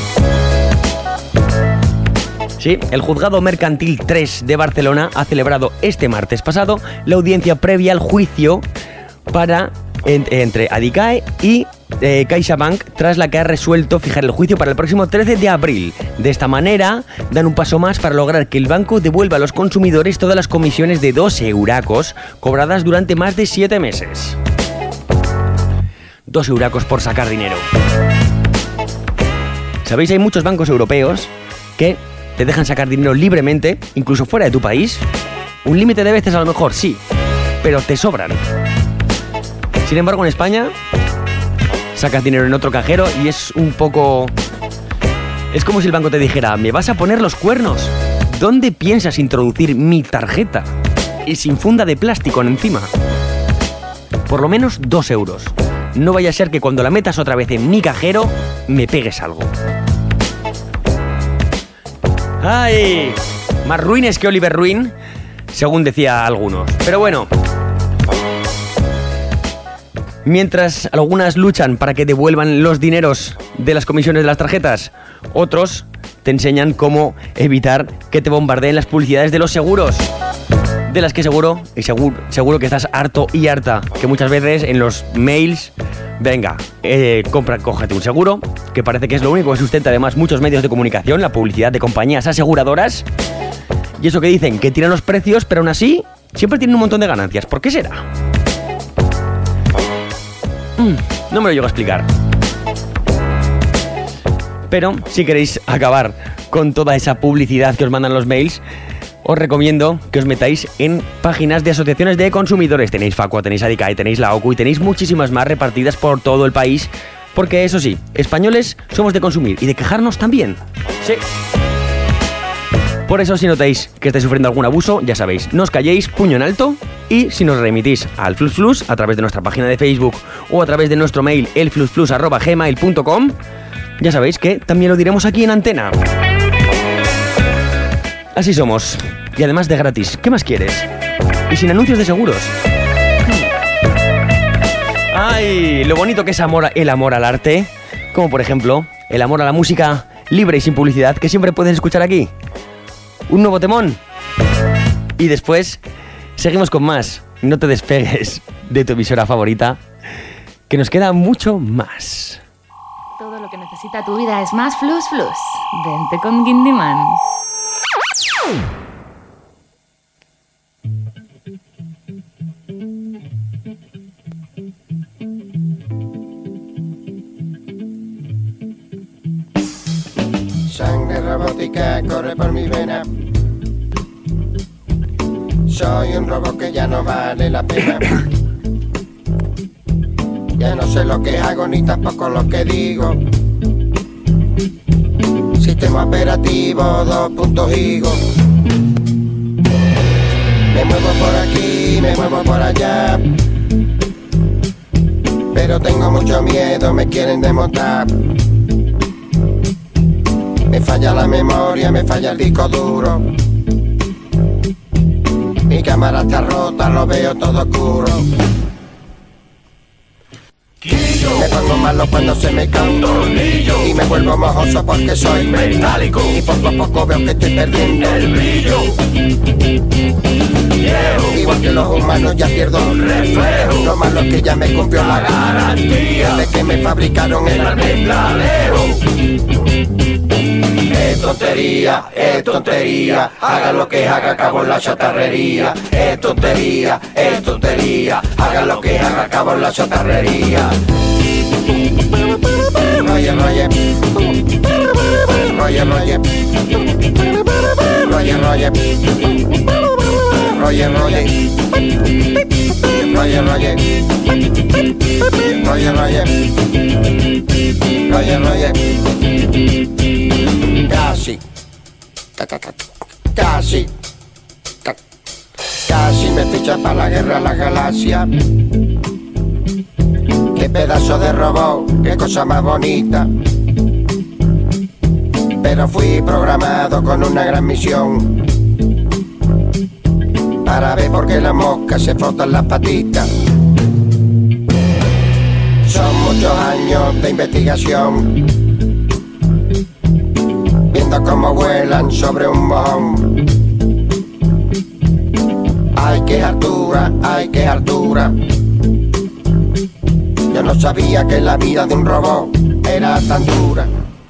Sí, el Juzgado Mercantil 3 de Barcelona ha celebrado este martes pasado la audiencia previa al juicio entre Adicae y CaixaBank, tras la que ha resuelto fijar el juicio para el próximo 13 de abril. De esta manera, dan un paso más para lograr que el banco devuelva a los consumidores todas las comisiones de 2 euracos cobradas durante más de 7 meses. 2 euracos por sacar dinero. ¿Sabéis? Hay muchos bancos europeos que te dejan sacar dinero libremente, incluso fuera de tu país. Un límite de veces a lo mejor sí, pero te sobran. Sin embargo, en España sacas dinero en otro cajero y es un poco... Es como si el banco te dijera, ¿me vas a poner los cuernos? ¿Dónde piensas introducir mi tarjeta? Y sin funda de plástico encima. Por lo menos 2 euros. No vaya a ser que cuando la metas otra vez en mi cajero, me pegues algo. ¡Ay! Más ruines que Oliver Ruin, según decía algunos. Pero bueno, mientras algunas luchan para que devuelvan los dineros de las comisiones de las tarjetas, otros te enseñan cómo evitar que te bombardeen las publicidades de los seguros, de las que seguro que estás harto y harta, que muchas veces en los mails, venga, cógete un seguro, que parece que es lo único que sustenta además muchos medios de comunicación, la publicidad de compañías aseguradoras, y eso que dicen que tiran los precios, pero aún así siempre tienen un montón de ganancias. ¿Por qué será? No me lo llego a explicar. Pero si queréis acabar con toda esa publicidad que os mandan los mails, os recomiendo que os metáis en páginas de asociaciones de consumidores. Tenéis Facua, tenéis Adicae, tenéis la OCU y tenéis muchísimas más repartidas por todo el país. Porque eso sí, españoles somos de consumir y de quejarnos también. Sí. Por eso, si notáis que estáis sufriendo algún abuso, ya sabéis, no os calléis, puño en alto, y si nos remitís al Flux Flux a través de nuestra página de Facebook o a través de nuestro mail elfluxflux@gmail.com, ya sabéis que también lo diremos aquí en antena. Así somos, y además de gratis. ¿Qué más quieres? Y sin anuncios de seguros. ¡Ay! Lo bonito que es el amor al arte, como por ejemplo el amor a la música libre y sin publicidad que siempre puedes escuchar aquí. Un nuevo temón. Y después seguimos con más. No te despegues de tu emisora favorita, que nos queda mucho más. Todo lo que necesita tu vida es más Flux Flux. Vente con Guindiman. erótica corre por mi vena. Soy un robo que ya no vale la pena. Ya no sé lo que hago ni tampoco lo que digo. Sistema operativo 2.higo. Me muevo por aquí, me muevo por allá. Pero tengo mucho miedo, me quieren desmontar. Me falla la memoria, me falla el disco duro. Mi cámara está rota, lo veo todo oscuro. Me pongo malo cuando se me cae un tornillo y me vuelvo mojoso porque soy metálico y poco a poco veo que estoy perdiendo el brillo. Igual que los humanos ya pierdo un reflejo. Lo malo es que ya me cumplió la garantía desde que me fabricaron el almendradero. Es tontería, haga lo que haga, acabo en la chatarrería. Es tontería, haga lo que haga, acabo en la chatarrería. Roger, Roger, Roger, Roger, Roger, Roger, Roger, Roger, Roger, Roger, Roger, Roger, Roger. Casi me ficha para la guerra a la galaxia. Qué pedazo de robot, qué cosa más bonita. Pero fui programado con una gran misión para ver por qué las moscas se frotan las patitas. Son muchos años de investigación, viendo cómo vuelan sobre un mojón. Ay, qué altura. Yo no sabía que la vida de un robot era tan dura.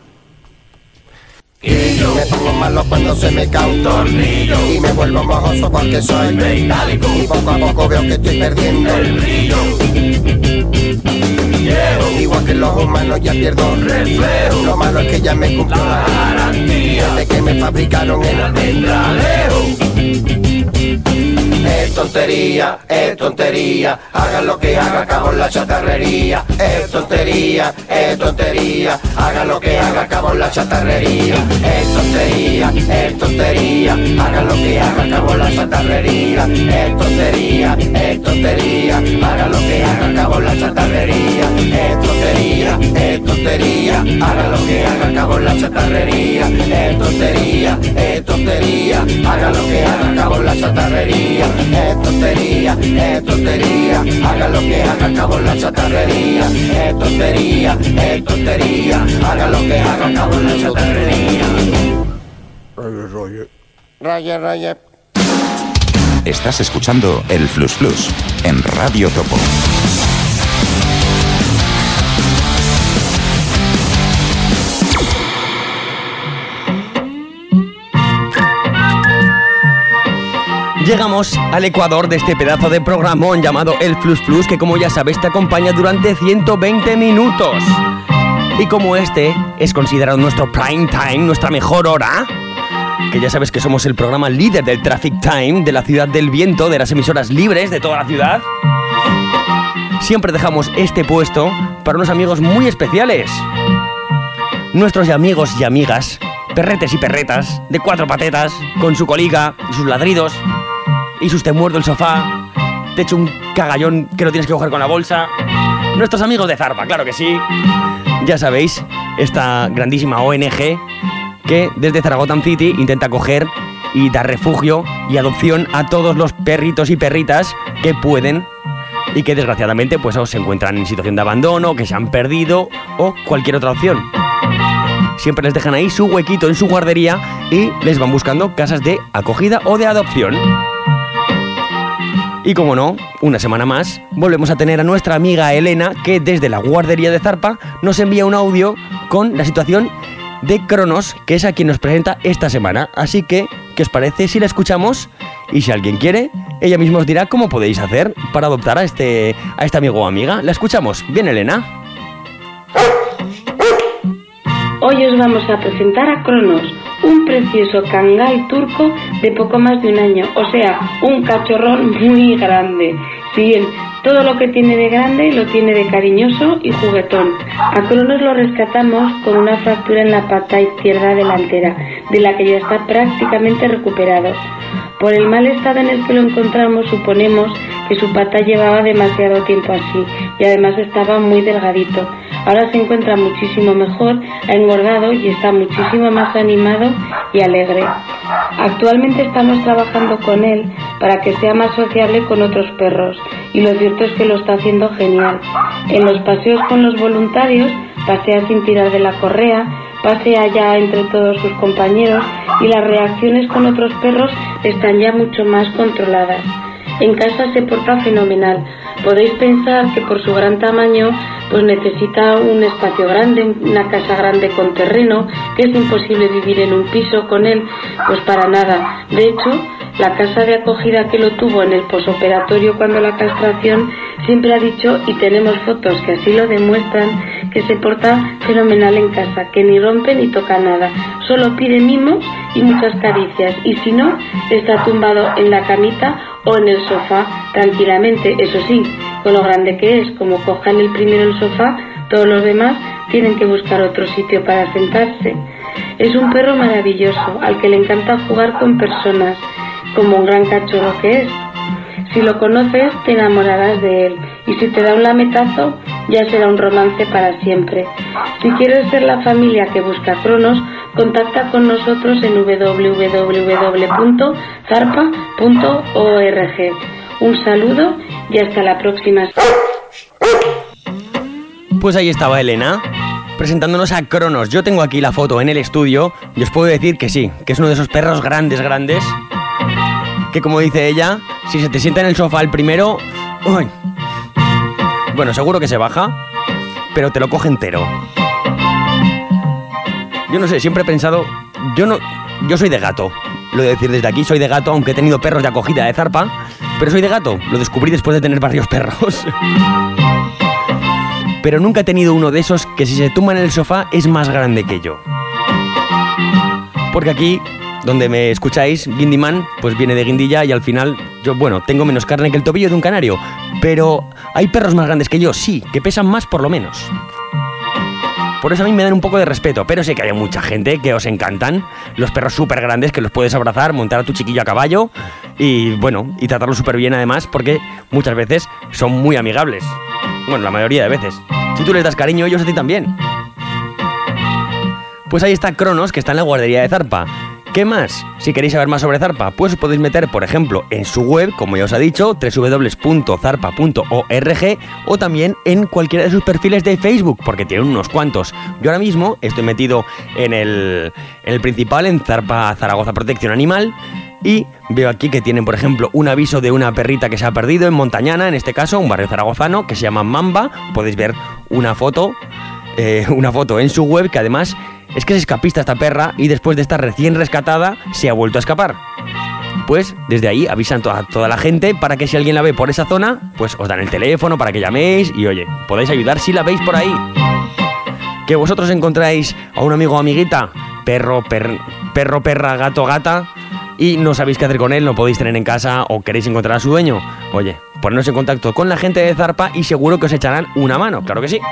Y yo me pongo malo cuando se me cae un tornillo y me vuelvo mojoso porque soy metálico y poco a poco veo que estoy perdiendo el brillo. Igual que los humanos ya pierdo reflejo. Lo malo es que ya me cumplió la garantía desde que me fabricaron el almendradero. Es tontería, hagan lo que haga, acabo en la chatarrería. Es tontería, hagan lo que haga, acabo en la chatarrería. Es tontería, hagan lo que haga, acabo en la chatarrería. Es tontería, hagan lo que haga, acabo en la chatarrería. Es tontería, hagan lo que haga, acabo en la chatarrería. Es tontería, hagan lo que haga, acabo en la chatarrería. Es tontería, hagan lo que haga, acabo en la chatarrería. Es tontería, hagan lo que haga, acabo en la chatarrería. Roger. Estás escuchando el Flux Flux en Radio Topo. Llegamos al ecuador de este pedazo de programón llamado el Flux Flux, que como ya sabéis te acompaña durante 120 minutos. Y como este es considerado nuestro prime time, nuestra mejor hora, que ya sabes que somos el programa líder del traffic time de la ciudad del viento, de las emisoras libres de toda la ciudad, siempre dejamos este puesto para unos amigos muy especiales. Nuestros amigos y amigas, perretes y perretas, de 4 patetas, con su coliga y sus ladridos, y sus te muerdo el sofá, te echo un cagallón que lo tienes que coger con la bolsa. Nuestros amigos de Zarpa, claro que sí. Ya sabéis, esta grandísima ONG que desde Zaragoza City intenta acoger y dar refugio y adopción a todos los perritos y perritas que pueden y que desgraciadamente pues o se encuentran en situación de abandono, que se han perdido o cualquier otra opción. Siempre les dejan ahí su huequito en su guardería y les van buscando casas de acogida o de adopción. Y como no, una semana más, volvemos a tener a nuestra amiga Elena, que desde la guardería de Zarpa nos envía un audio con la situación de Cronos, que es a quien nos presenta esta semana. Así que, ¿qué os parece si la escuchamos? Y si alguien quiere, ella misma os dirá cómo podéis hacer para adoptar a este amigo o amiga. La escuchamos. Bien, Elena. Hoy os vamos a presentar a Cronos, un precioso Kangal turco de poco más de un año, o sea, un cachorrón muy grande. Sí, todo lo que tiene de grande lo tiene de cariñoso y juguetón. A Cronos lo rescatamos con una fractura en la pata izquierda delantera, de la que ya está prácticamente recuperado. Por el mal estado en el que lo encontramos, suponemos que su pata llevaba demasiado tiempo así y además estaba muy delgadito. Ahora se encuentra muchísimo mejor, ha engordado y está muchísimo más animado y alegre. Actualmente estamos trabajando con él para que sea más sociable con otros perros y lo cierto es que lo está haciendo genial. En los paseos con los voluntarios pasea sin tirar de la correa, pasea ya entre todos sus compañeros y las reacciones con otros perros están ya mucho más controladas. En casa se porta fenomenal. Podéis pensar que por su gran tamaño pues necesita un espacio grande, una casa grande con terreno, que es imposible vivir en un piso con él, pues para nada. De hecho, la casa de acogida que lo tuvo en el posoperatorio cuando la castración siempre ha dicho, y tenemos fotos que así lo demuestran, que se porta fenomenal en casa, que ni rompe ni toca nada, solo pide mimos y muchas caricias, y si no, está tumbado en la camita o en el sofá tranquilamente. Eso sí, con lo grande que es, como cojan el primero el sofá, todos los demás tienen que buscar otro sitio para sentarse. Es un perro maravilloso, al que le encanta jugar con personas, como un gran cachorro que es. Si lo conoces, te enamorarás de él, y si te da un lametazo, ya será un romance para siempre. Si quieres ser la familia que busca Cronos, contacta con nosotros en www.zarpa.org. Un saludo y hasta la próxima. Pues ahí estaba Elena, presentándonos a Cronos. Yo tengo aquí la foto en el estudio y os puedo decir que sí, que es uno de esos perros grandes, que como dice ella, si se te sienta en el sofá el primero, ¡uy! Bueno, seguro que se baja, pero te lo coge entero. Yo no sé, siempre he pensado, yo soy de gato, lo de decir desde aquí, soy de gato, aunque he tenido perros de acogida de Zarpa, pero soy de gato, lo descubrí después de tener varios perros. Pero nunca he tenido uno de esos que si se tumba en el sofá es más grande que yo. Porque aquí, donde me escucháis, Guindyman, pues viene de guindilla y al final yo, bueno, tengo menos carne que el tobillo de un canario, pero hay perros más grandes que yo, sí, que pesan más por lo menos. Por eso a mí me dan un poco de respeto, pero sé que hay mucha gente que os encantan los perros súper grandes, que los puedes abrazar, montar a tu chiquillo a caballo y, bueno, y tratarlos súper bien además, porque muchas veces son muy amigables. Bueno, la mayoría de veces. Si tú les das cariño, ellos a ti también. Pues ahí está Cronos, que está en la guardería de Zarpa. ¿Qué más? Si queréis saber más sobre Zarpa, pues os podéis meter, por ejemplo, en su web, como ya os ha dicho, www.zarpa.org, o también en cualquiera de sus perfiles de Facebook, porque tienen unos cuantos. Yo ahora mismo estoy metido en el principal, en Zarpa Zaragoza Protección Animal, y veo aquí que tienen, por ejemplo, un aviso de una perrita que se ha perdido en Montañana, en este caso, un barrio zaragozano, que se llama Mamba. Podéis ver una foto en su web, que además es que es escapista esta perra y después de estar recién rescatada se ha vuelto a escapar. Pues desde ahí avisan a toda la gente para que si alguien la ve por esa zona, pues os dan el teléfono para que llaméis y oye, podéis ayudar si la veis por ahí. Que vosotros encontráis a un amigo o amiguita, perro, perra, gato, gata, y no sabéis qué hacer con él, no podéis tener en casa o queréis encontrar a su dueño, oye, ponernos en contacto con la gente de Zarpa y seguro que os echarán una mano, claro que sí.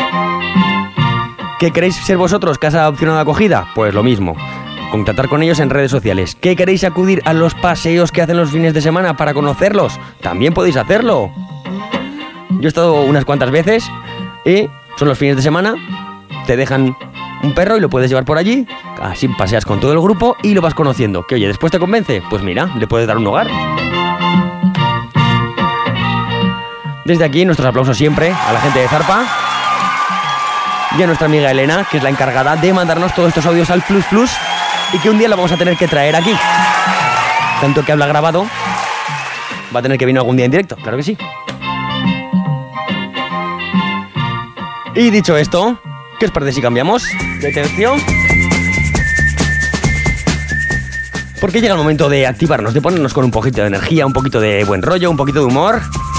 ¿Qué queréis ser vosotros, casa de adopción o de acogida? Pues lo mismo, contactar con ellos en redes sociales. ¿Qué queréis acudir a los paseos que hacen los fines de semana para conocerlos? También podéis hacerlo. Yo he estado unas cuantas veces y son los fines de semana, te dejan un perro y lo puedes llevar por allí, así paseas con todo el grupo y lo vas conociendo. Que oye, después te convence, pues mira, le puedes dar un hogar. Desde aquí nuestros aplausos siempre a la gente de Zarpa y a nuestra amiga Elena, que es la encargada de mandarnos todos estos audios al Plus Plus y que un día la vamos a tener que traer aquí. Tanto que habla grabado, va a tener que venir algún día en directo, claro que sí. Y dicho esto, ¿qué os parece si cambiamos de tercio? Porque llega el momento de activarnos, de ponernos con un poquito de energía, un poquito de buen rollo, un poquito de humor.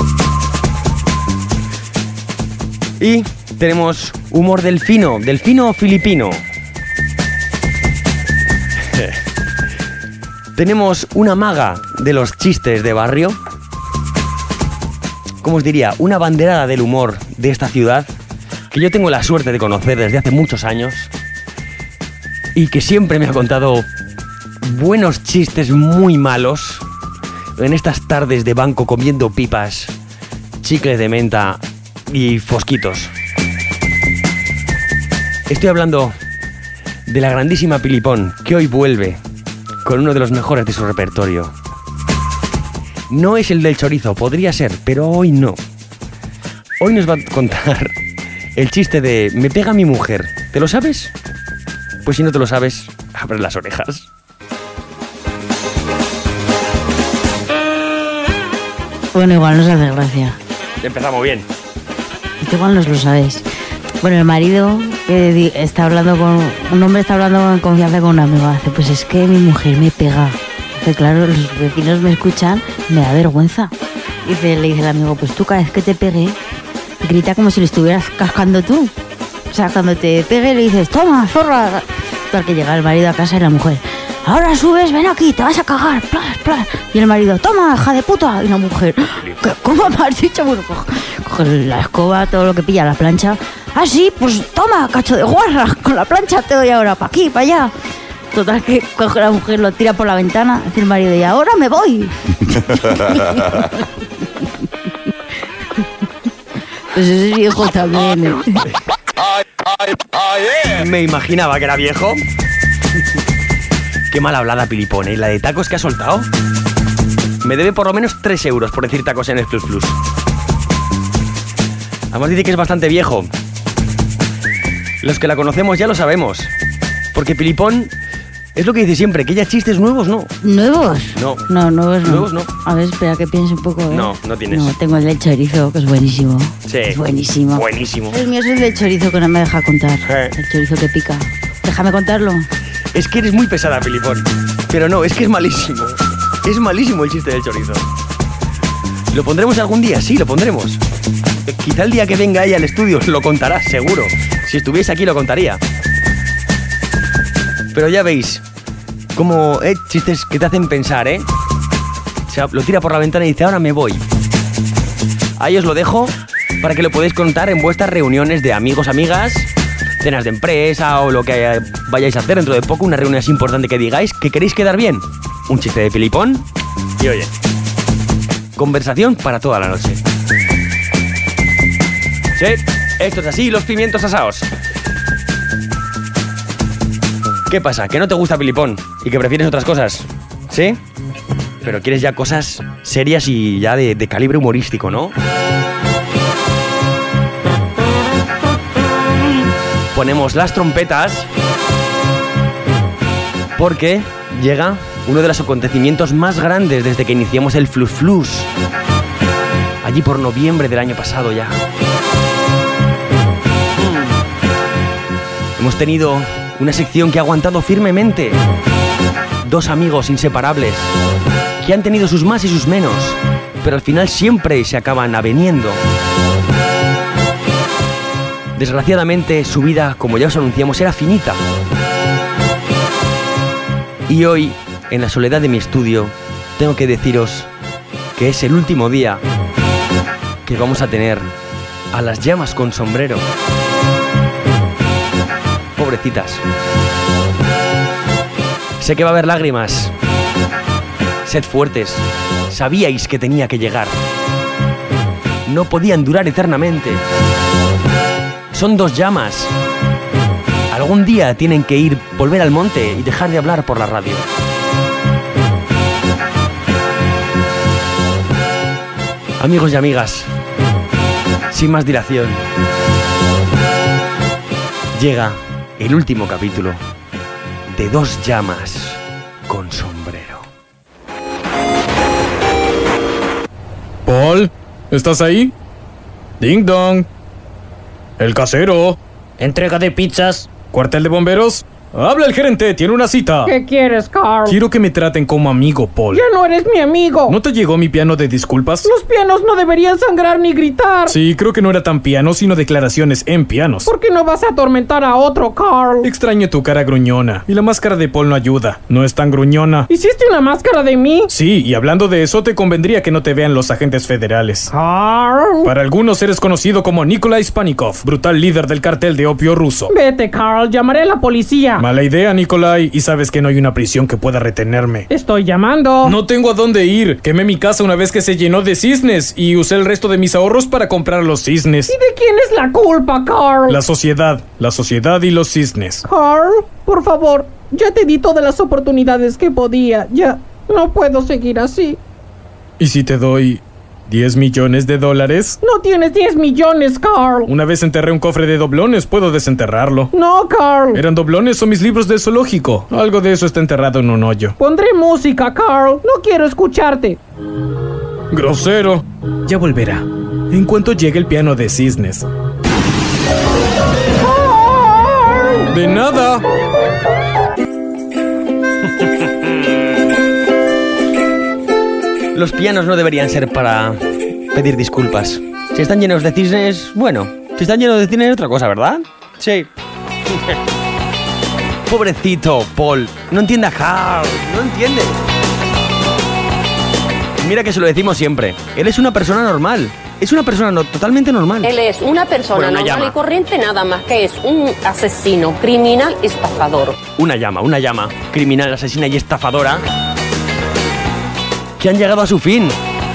Y tenemos humor delfino filipino. tenemos una maga de los chistes de barrio. ¿Cómo os diría? Una banderada del humor de esta ciudad que yo tengo la suerte de conocer desde hace muchos años y que siempre me ha contado buenos chistes muy malos en estas tardes de banco comiendo pipas, chicles de menta y fosquitos. Estoy hablando de la grandísima Pilipón, que hoy vuelve con uno de los mejores de su repertorio. No es el del chorizo, podría ser, pero hoy no. Hoy nos va a contar el chiste de "me pega mi mujer". ¿Te lo sabes? Pues si no te lo sabes, abre las orejas. Bueno, igual nos hace gracia. Empezamos bien. Esto igual no os lo sabéis. Bueno, el marido está hablando con... Un hombre está hablando en confianza con un amigo. Hace, pues es que mi mujer me pega. Dice, claro, los vecinos me escuchan, me da vergüenza. Le dice el amigo, pues tú cada vez que te pegue, grita como si le estuvieras cascando tú. O sea, cuando te pegue le dices, toma, zorra. Tal que llega el marido a casa y la mujer, ahora subes, ven aquí, te vas a cagar, plas, plas. Y el marido, toma, hija de puta. Y la mujer, ¿cómo me has dicho? Bueno, coge la escoba, todo lo que pilla, la plancha. Ah, sí, pues toma, cacho de guarra, con la plancha te doy ahora, pa' aquí, pa' allá. Total que coge la mujer, lo tira por la ventana, dice el marido, y ahora me voy. Pues ese es viejo también, Me imaginaba que era viejo. Qué mal hablada Pilipón, ¿eh? La de tacos que ha soltado. Me debe por lo menos 3 euros por decir tacos en el Plus Plus. Además dice que es bastante viejo. Los que la conocemos ya lo sabemos. Porque Pilipón es lo que dice siempre, que ella chistes nuevos no. ¿Nuevos? No. No, nuevos no. Nuevos no. A ver, espera que piense un poco, ¿eh? No, no tienes. No, tengo el del chorizo, que es buenísimo. Sí. Es buenísimo. Buenísimo. El mío es el del chorizo que no me deja contar. El chorizo que pica. Déjame contarlo. Es que eres muy pesada, Pilipón. Pero no, es que es malísimo. Es malísimo el chiste del chorizo. ¿Lo pondremos algún día? Sí, lo pondremos. Quizá el día que venga ella al estudio lo contará, seguro. Si estuviese aquí lo contaría. Pero ya veis, como chistes que te hacen pensar, ¿eh? O sea, lo tira por la ventana y dice, ahora me voy. Ahí os lo dejo para que lo podáis contar en vuestras reuniones de amigos, amigas, cenas de empresa o lo que vayáis a hacer dentro de poco, una reunión así importante que digáis que queréis quedar bien. Un chiste de Pilipón y oye, conversación para toda la noche. Sí, esto es así, los pimientos asados. ¿Qué pasa? ¿Que no te gusta Pilipón y que prefieres otras cosas? ¿Sí? Pero quieres ya cosas serias y ya de calibre humorístico, ¿no? Ponemos las trompetas porque llega uno de los acontecimientos más grandes desde que iniciamos el Flus Flus. Allí por noviembre del año pasado ya. Hemos tenido una sección que ha aguantado firmemente. Dos amigos inseparables que han tenido sus más y sus menos, pero al final siempre se acaban aveniendo. Desgraciadamente su vida, como ya os anunciamos, era finita. Y hoy, en la soledad de mi estudio, tengo que deciros que es el último día que vamos a tener a las llamas con sombrero. Pobrecitas. Sé que va a haber lágrimas. Sed fuertes. Sabíais que tenía que llegar. No podían durar eternamente. Son dos llamas. Algún día tienen que volver al monte y dejar de hablar por la radio. Amigos y amigas, sin más dilación, llega el último capítulo de Dos llamas con sombrero. Paul, ¿estás ahí? Ding dong. El casero. Entrega de pizzas. Cuartel de bomberos. Habla el gerente, tiene una cita. ¿Qué quieres, Carl? Quiero que me traten como amigo, Paul. Ya no eres mi amigo. ¿No te llegó mi piano de disculpas? Los pianos no deberían sangrar ni gritar. Sí, creo que no era tan piano, sino declaraciones en pianos. ¿Por qué no vas a atormentar a otro, Carl? Extraño tu cara gruñona. Y la máscara de Paul no ayuda. No es tan gruñona. ¿Hiciste una máscara de mí? Sí, y hablando de eso, te convendría que no te vean los agentes federales. Carl. Para algunos eres conocido como Nikolai Spanikov, brutal líder del cartel de opio ruso. Vete, Carl. Llamaré a la policía. Mala idea, Nikolai. Y sabes que no hay una prisión que pueda retenerme. Estoy llamando. No tengo a dónde ir. Quemé mi casa una vez que se llenó de cisnes y usé el resto de mis ahorros para comprar los cisnes. ¿Y de quién es la culpa, Carl? La sociedad y los cisnes. Carl, por favor, ya te di todas las oportunidades que podía. Ya no puedo seguir así. ¿Y si te doy $10 millones? No tienes 10 millones, Carl. Una vez enterré un cofre de doblones, puedo desenterrarlo. No, Carl. ¿Eran doblones o mis libros de zoológico? Algo de eso está enterrado en un hoyo. Pondré música, Carl. No quiero escucharte. Grosero. Ya volverá. En cuanto llegue el piano de cisnes. Carl. De nada. Los pianos no deberían ser para pedir disculpas. Si están llenos de cisnes, bueno. Si están llenos de cisnes es otra cosa, ¿verdad? Sí. Pobrecito Paul. No entiende a Carl. No entiende. Mira que se lo decimos siempre. Él es una persona normal. Es una persona totalmente normal. Él es una persona normal y corriente, nada más que es un asesino, criminal, estafador. Una llama. Criminal, asesina y estafadora. Que han llegado a su fin.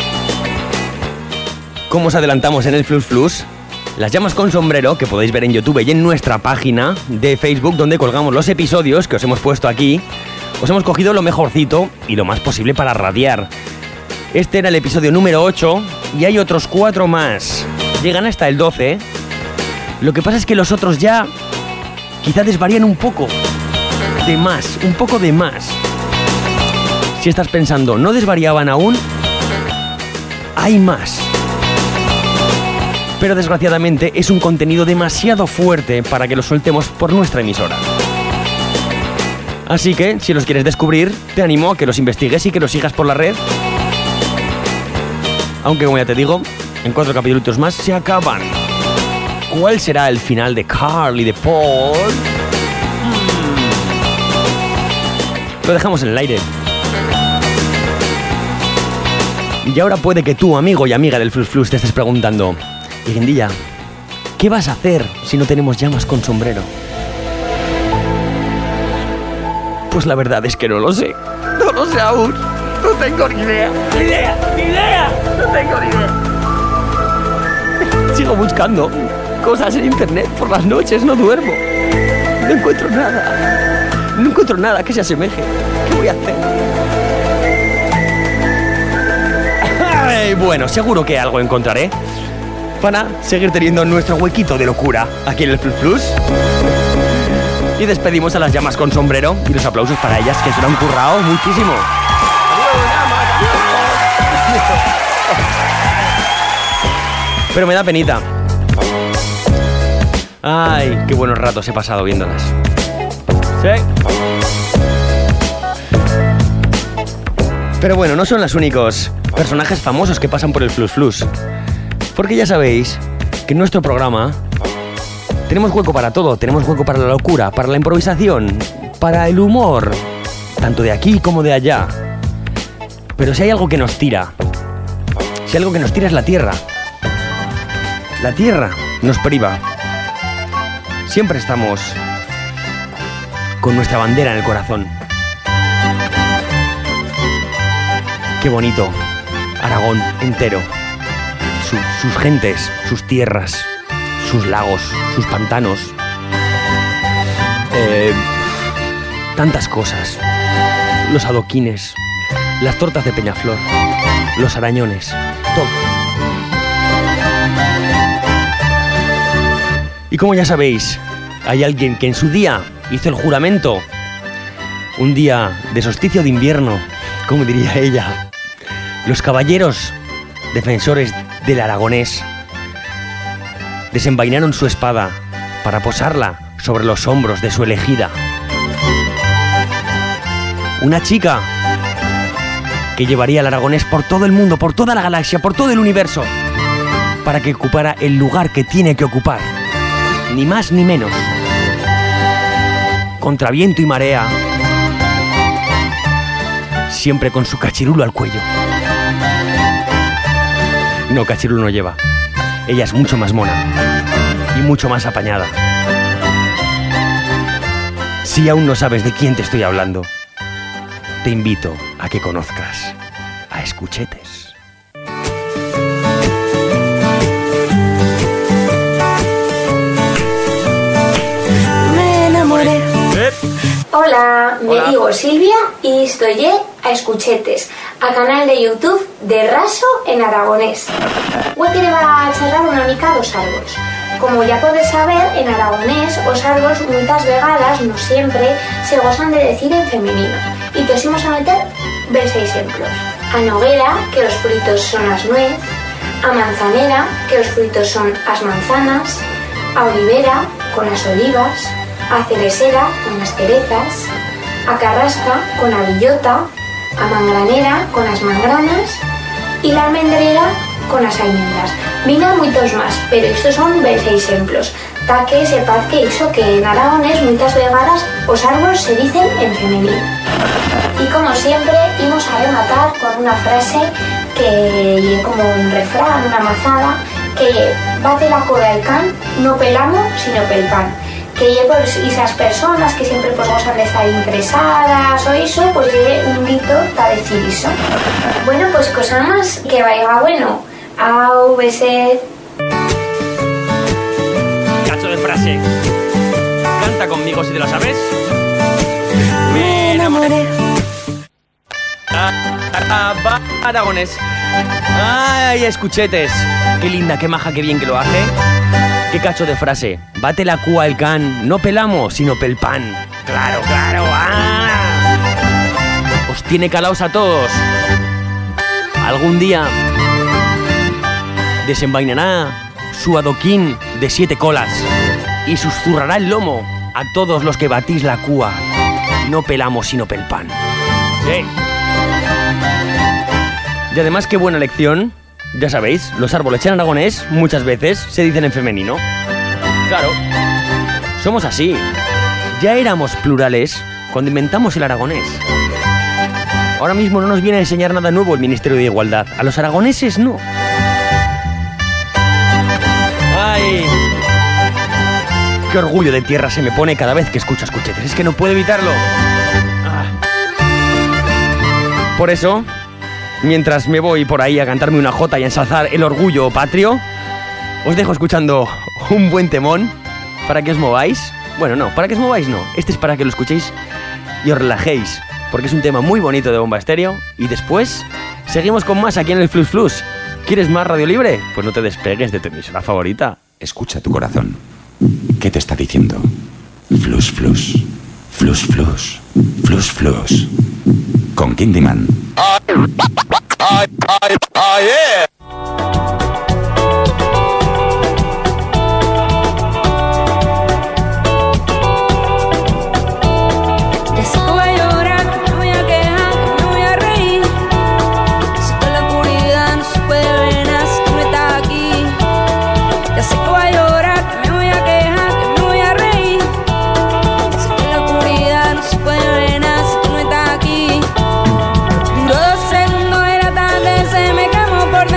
Como os adelantamos en el Flus Flus, las llamas con sombrero, que podéis ver en YouTube y en nuestra página de Facebook, donde colgamos los episodios que os hemos puesto aquí, os hemos cogido lo mejorcito y lo más posible para radiar. Este era el episodio número 8 y hay otros 4 más. Llegan hasta el 12. Lo que pasa es que los otros ya quizá desvarían un poco de más, un poco de más. Si estás pensando, ¿no desvariaban aún? Hay más. Pero desgraciadamente es un contenido demasiado fuerte para que lo soltemos por nuestra emisora. Así que, si los quieres descubrir, te animo a que los investigues y que los sigas por la red. Aunque, como ya te digo, en 4 capítulos más se acaban. ¿Cuál será el final de Carl y de Paul? Lo dejamos en el aire. Y ahora puede que tú, amigo y amiga del Flus Flus, te estés preguntando: Irendilla, ¿qué vas a hacer si no tenemos llamas con sombrero? Pues la verdad es que no lo sé. No lo sé aún. No tengo ni idea. ¡Ni idea! No tengo ni idea. Sigo buscando cosas en internet por las noches, no duermo. No encuentro nada. No encuentro nada que se asemeje. ¿Qué voy a hacer? Ay, bueno, seguro que algo encontraré para seguir teniendo nuestro huequito de locura aquí en el Flus Flus. Y despedimos a las llamas con sombrero y los aplausos para ellas, que se lo han currado muchísimo. Pero me da penita. Ay, qué buenos ratos he pasado viéndolas. Sí. Pero bueno, no son los únicos personajes famosos que pasan por el Flus Flus. Porque ya sabéis que en nuestro programa tenemos hueco para todo. Tenemos hueco para la locura, para la improvisación, para el humor, tanto de aquí como de allá. Pero si hay algo que nos tira, si algo que nos tira es la tierra. La tierra nos priva. Siempre estamos con nuestra bandera en el corazón. Qué bonito, Aragón entero. Sus gentes, sus tierras, sus lagos, sus pantanos. Tantas cosas. Los adoquines, las tortas de Peñaflor, los arañones, todo. Y como ya sabéis, hay alguien que en su día hizo el juramento. Un día de solsticio de invierno, como diría ella. Los caballeros defensores del aragonés desenvainaron su espada para posarla sobre los hombros de su elegida. Una chica que llevaría al aragonés por todo el mundo, por toda la galaxia, por todo el universo, para que ocupara el lugar que tiene que ocupar. Ni más ni menos. Contra viento y marea. Siempre con su cachirulo al cuello. No, cachirulo no lleva. Ella es mucho más mona. Y mucho más apañada. Si aún no sabes de quién te estoy hablando, te invito a que conozcas a Escuchetes. Me enamoré. Hola, me digo Silvia y estoy a Escuchetes, a canal de YouTube de Raso en aragonés. Hoy quería charlar una mica dos árbol. Como ya podes saber, en aragonés os árbol muchas vegadas, no siempre, se gozan de decir en femenino. Y te os íbamos a meter 6 ejemplos. A noguera, que os frutos son as nuez. A manzanera, que os frutos son as manzanas. A olivera, con as olivas. A ceresera, con las cerezas. A carrasca, con a billota. A mangranera, con as mangranas. Y la almendrera, con as almendras. Vina muchos más, pero estos son 6 ejemplos. Ta que sepad que hizo que en aragonés muchas vegadas os árboles se dicen en femenino. Y como siempre, íbamos a rematar con una frase que es como un refrán, una mazada, que bate la coda el can, no pelamos, sino pel pan. Que pues, esas personas que siempre pues gozan de estar interesadas o eso, pues lleve un grito para decir eso. Bueno, pues cosa más, que vaya bueno. Au, beset. Cacho de frase. Canta conmigo si te lo sabes. Me enamoré. Aragonés. Ay, Escuchetes. Qué linda, qué maja, qué bien que lo hace. Qué cacho de frase. Bate la cúa el can. No pelamos, sino pel pan. Claro, claro. Os tiene calaos a todos. Algún día desenvainará su adoquín de 7 colas y susurrará el lomo a todos los que batís la cúa. No pelamos sino pel pan. Sí. Y además, qué buena lección. Ya sabéis, los árboles en aragonés muchas veces se dicen en femenino. Claro, somos así. Ya éramos plurales cuando inventamos el aragonés. Ahora mismo no nos viene a enseñar nada nuevo el Ministerio de Igualdad. A los aragoneses no. ¡Ay! ¡Qué orgullo de tierra se me pone cada vez que escucho Escuchetes! Es que no puedo evitarlo. Por eso, mientras me voy por ahí a cantarme una jota y a ensalzar el orgullo patrio, os dejo escuchando un buen temón para que os mováis. Bueno, no, para que os mováis no. Este es para que lo escuchéis y os relajéis, porque es un tema muy bonito de Bomba Estéreo. Y después seguimos con más aquí en el Flux Flux. ¿Quieres más Radio Libre? Pues no te despegues de tu emisora favorita. Escucha tu corazón. ¿Qué te está diciendo? Flux Flux. Flux Flux. Flux Flux. Con Kindyman. Yeah. Por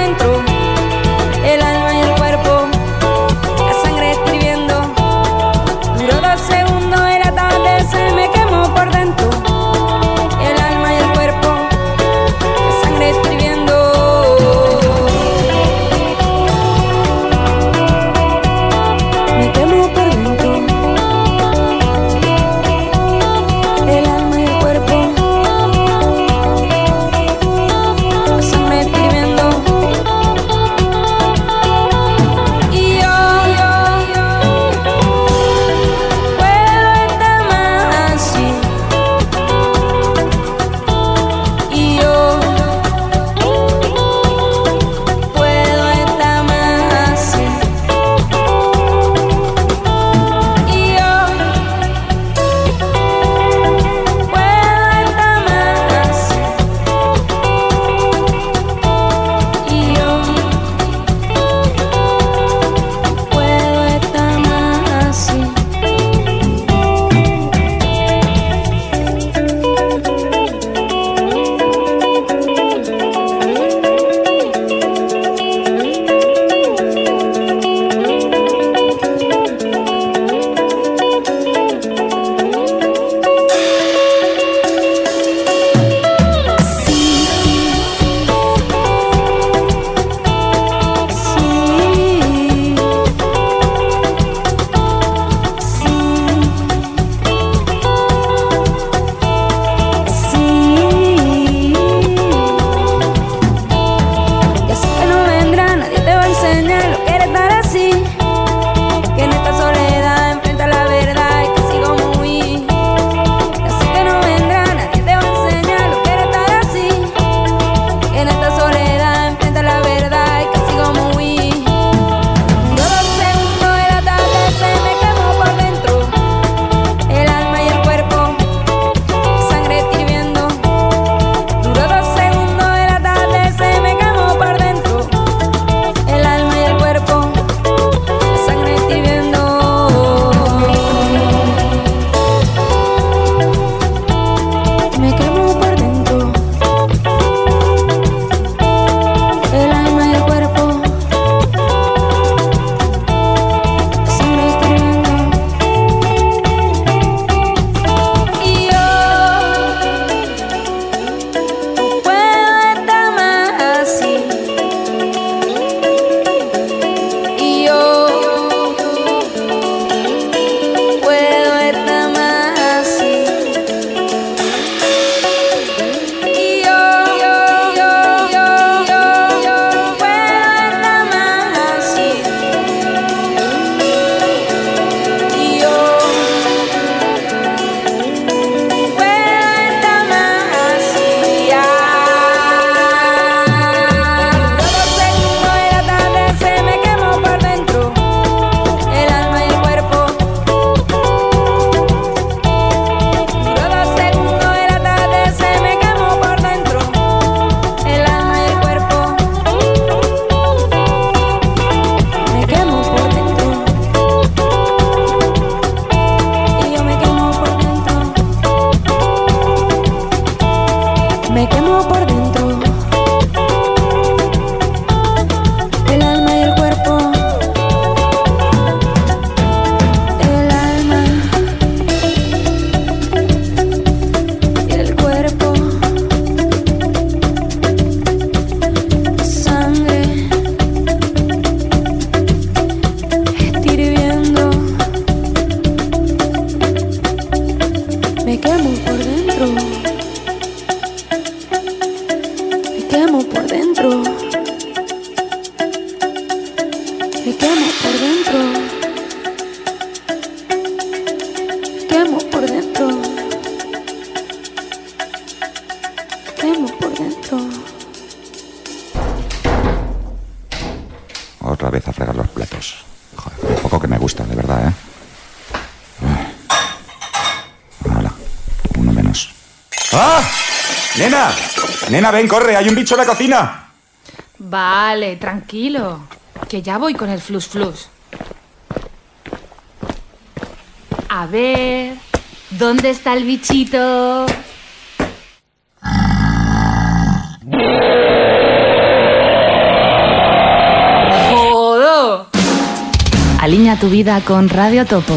vez a fregar los platos. Joder, un poco que me gusta, de verdad, ¿eh? Hola, uno menos. ¡Ah! ¡Nena! ¡Nena, ven, corre! ¡Hay un bicho en la cocina! Vale, tranquilo, que ya voy con el flus flus. A ver, ¿dónde está el bichito? ¡Jodo! Alinea tu vida con Radio Topo.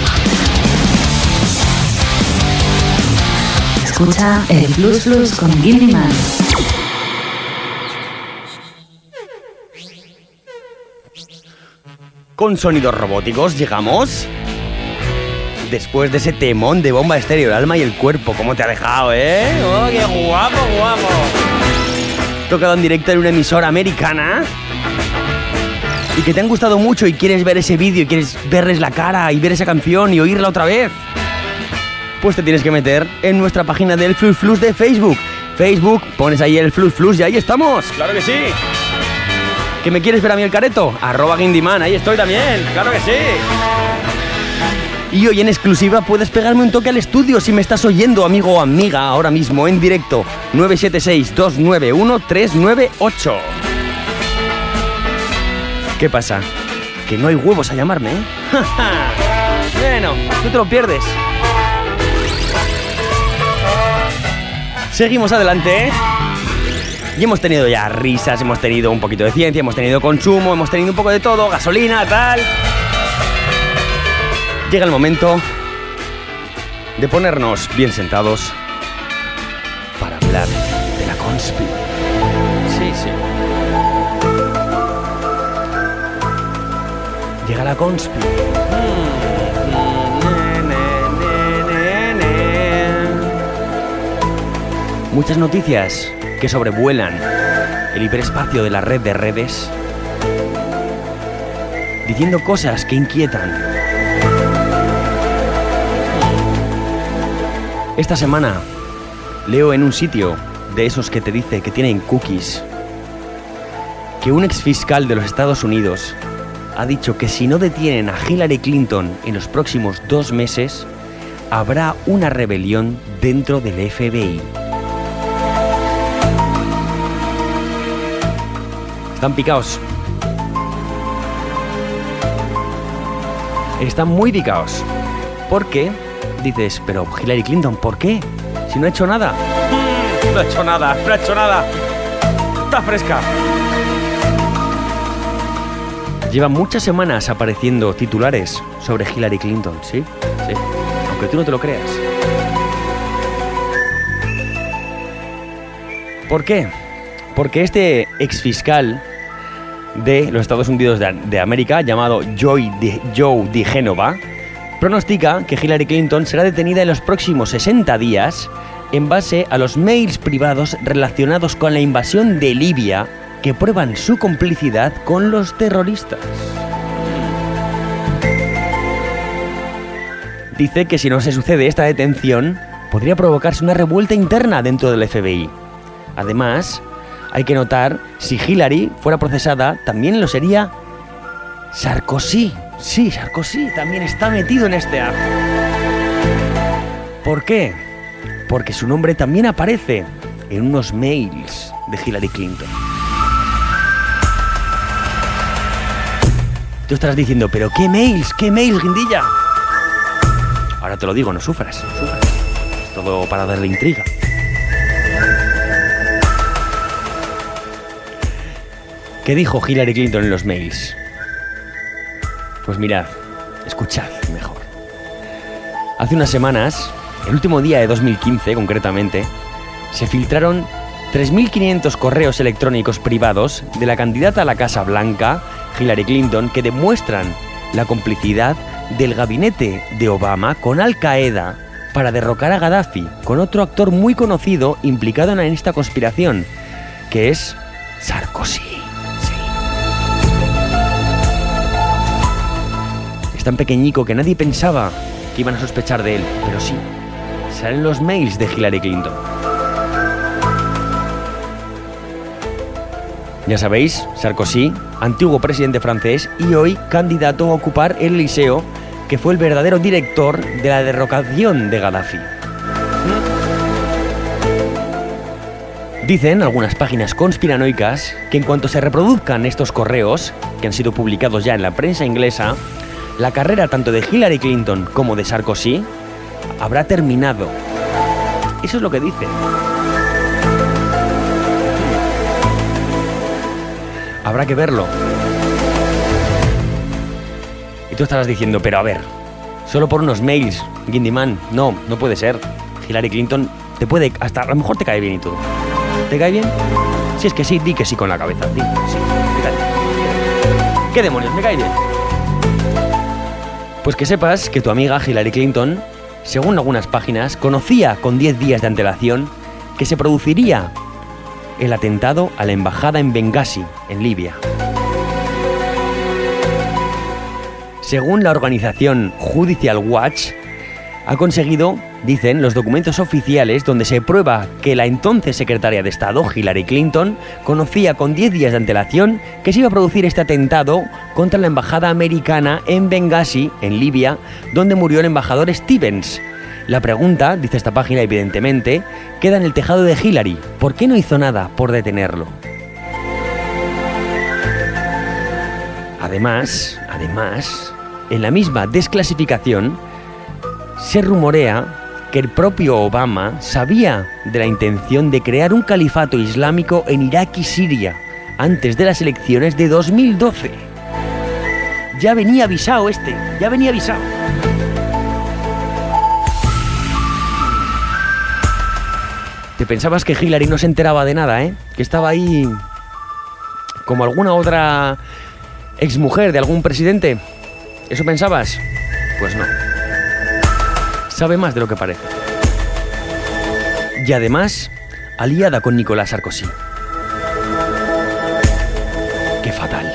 Escucha el Flus Flus con Gilliman. Con sonidos robóticos llegamos. Después de ese temón de Bomba Estéreo, el alma y el cuerpo, ¿cómo te ha dejado, eh? ¡Oh, qué guapo, guapo! Tocado en directo en una emisora americana. Y que te han gustado mucho y quieres ver ese vídeo y quieres verles la cara y ver esa canción y oírla otra vez. Pues te tienes que meter en nuestra página del Flus Flus de Facebook. Facebook, pones ahí el Flus Flus y ahí estamos. ¡Claro que sí! ¿Que me quieres ver a mí el careto? @Guindyman, ahí estoy también, claro que sí. Y hoy en exclusiva puedes pegarme un toque al estudio si me estás oyendo, amigo o amiga, ahora mismo en directo. 976-291-398. ¿Qué pasa? Que no hay huevos a llamarme, ¿eh? Bueno, tú te lo pierdes. Seguimos adelante, ¿eh? Y hemos tenido ya risas, hemos tenido un poquito de ciencia, hemos tenido consumo, hemos tenido un poco de todo, gasolina, tal. Llega el momento de ponernos bien sentados para hablar de la conspi. Sí, sí. Llega la conspi. Muchas noticias que sobrevuelan el hiperespacio de la red de redes, diciendo cosas que inquietan. Esta semana leo en un sitio de esos que te dice que tienen cookies que un exfiscal de los Estados Unidos ha dicho que si no detienen a Hillary Clinton en los próximos 2 meses, habrá una rebelión dentro del FBI. Están picaos. Están muy picaos. ¿Por qué? Dices, pero Hillary Clinton, ¿por qué? Si no ha hecho nada. No ha hecho nada, no ha hecho nada. Está fresca. Lleva muchas semanas apareciendo titulares sobre Hillary Clinton, ¿sí? Sí. Aunque tú no te lo creas. ¿Por qué? Porque este exfiscal de los Estados Unidos de América, llamado Joe DiGenova, pronostica que Hillary Clinton será detenida en los próximos 60 días en base a los mails privados relacionados con la invasión de Libia que prueban su complicidad con los terroristas. Dice que si no se sucede esta detención, podría provocarse una revuelta interna dentro del FBI. Además, hay que notar, si Hillary fuera procesada, también lo sería Sarkozy. Sí, Sarkozy también está metido en este acto. ¿Por qué? Porque su nombre también aparece en unos mails de Hillary Clinton. Tú estarás diciendo, ¿pero qué mails? ¿Qué mails, Guindilla? Ahora te lo digo, no sufras, no sufras. Es todo para darle intriga. ¿Qué dijo Hillary Clinton en los mails? Pues mirad, escuchad mejor. Hace unas semanas, el último día de 2015 concretamente, se filtraron 3.500 correos electrónicos privados de la candidata a la Casa Blanca, Hillary Clinton, que demuestran la complicidad del gabinete de Obama con Al-Qaeda para derrocar a Gaddafi, con otro actor muy conocido implicado en esta conspiración, que es Sarkozy. Es tan pequeñico que nadie pensaba que iban a sospechar de él, pero sí, salen los mails de Hillary Clinton. Ya sabéis, Sarkozy, antiguo presidente francés y hoy candidato a ocupar el Elíseo, que fue el verdadero director de la derrocación de Gaddafi. Dicen algunas páginas conspiranoicas que en cuanto se reproduzcan estos correos, que han sido publicados ya en la prensa inglesa, la carrera tanto de Hillary Clinton como de Sarkozy habrá terminado. Eso es lo que dice. Habrá que verlo. Y tú estarás diciendo, pero a ver, solo por unos mails, Guindyman, no puede ser. Hillary Clinton te puede, hasta a lo mejor te cae bien y todo. ¿Te cae bien? Si es que sí, di que sí con la cabeza. Di, sí, me cae bien. ¿Qué demonios? Me cae bien. Pues que sepas que tu amiga Hillary Clinton, según algunas páginas, conocía con 10 días de antelación que se produciría el atentado a la embajada en Bengasi, en Libia. Según la organización Judicial Watch, ha conseguido, dicen, los documentos oficiales donde se prueba que la entonces secretaria de Estado, Hillary Clinton, conocía con 10 días de antelación que se iba a producir este atentado contra la embajada americana en Bengasi, en Libia, donde murió el embajador Stevens. La pregunta, dice esta página evidentemente, queda en el tejado de Hillary. ¿Por qué no hizo nada por detenerlo? Además, en la misma desclasificación, se rumorea que el propio Obama sabía de la intención de crear un califato islámico en Irak y Siria antes de las elecciones de 2012. Ya venía avisado ya venía avisado. Te pensabas que Hillary no se enteraba de nada, ¿eh? Que estaba ahí como alguna otra exmujer de algún presidente. ¿Eso pensabas? Pues no. Sabe más de lo que parece. Y además, aliada con Nicolás Sarkozy. ¡Qué fatal!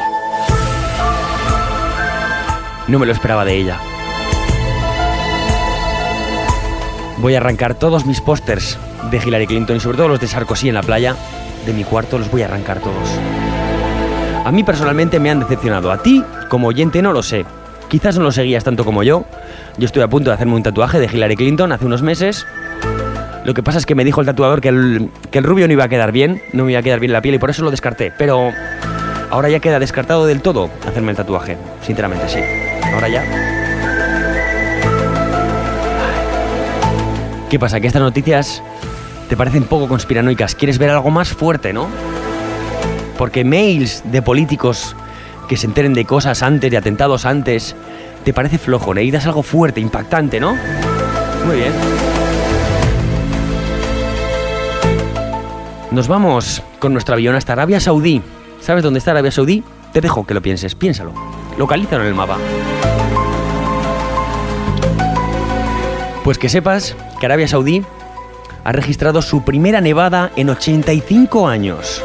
No me lo esperaba de ella. Voy a arrancar todos mis pósters de Hillary Clinton y sobre todo los de Sarkozy en la playa de mi cuarto, los voy a arrancar todos. A mí personalmente me han decepcionado. A ti, como oyente, no lo sé. Quizás no lo seguías tanto como yo. Yo estoy a punto de hacerme un tatuaje de Hillary Clinton hace unos meses. Lo que pasa es que me dijo el tatuador que el rubio no iba a quedar bien, no me iba a quedar bien la piel y por eso lo descarté. Pero ahora ya queda descartado del todo hacerme el tatuaje. Sinceramente, sí. Ahora ya. ¿Qué pasa? ¿Que estas noticias te parecen poco conspiranoicas? ¿Quieres ver algo más fuerte, no? Porque mails de políticos que se enteren de cosas antes, de atentados antes, te parece flojo. Necesitas algo fuerte, impactante, ¿no? Muy bien. Nos vamos con nuestro avión hasta Arabia Saudí. ¿Sabes dónde está Arabia Saudí? Te dejo que lo pienses, piénsalo. Localízalo en el mapa. Pues que sepas que Arabia Saudí ha registrado su primera nevada en 85 años.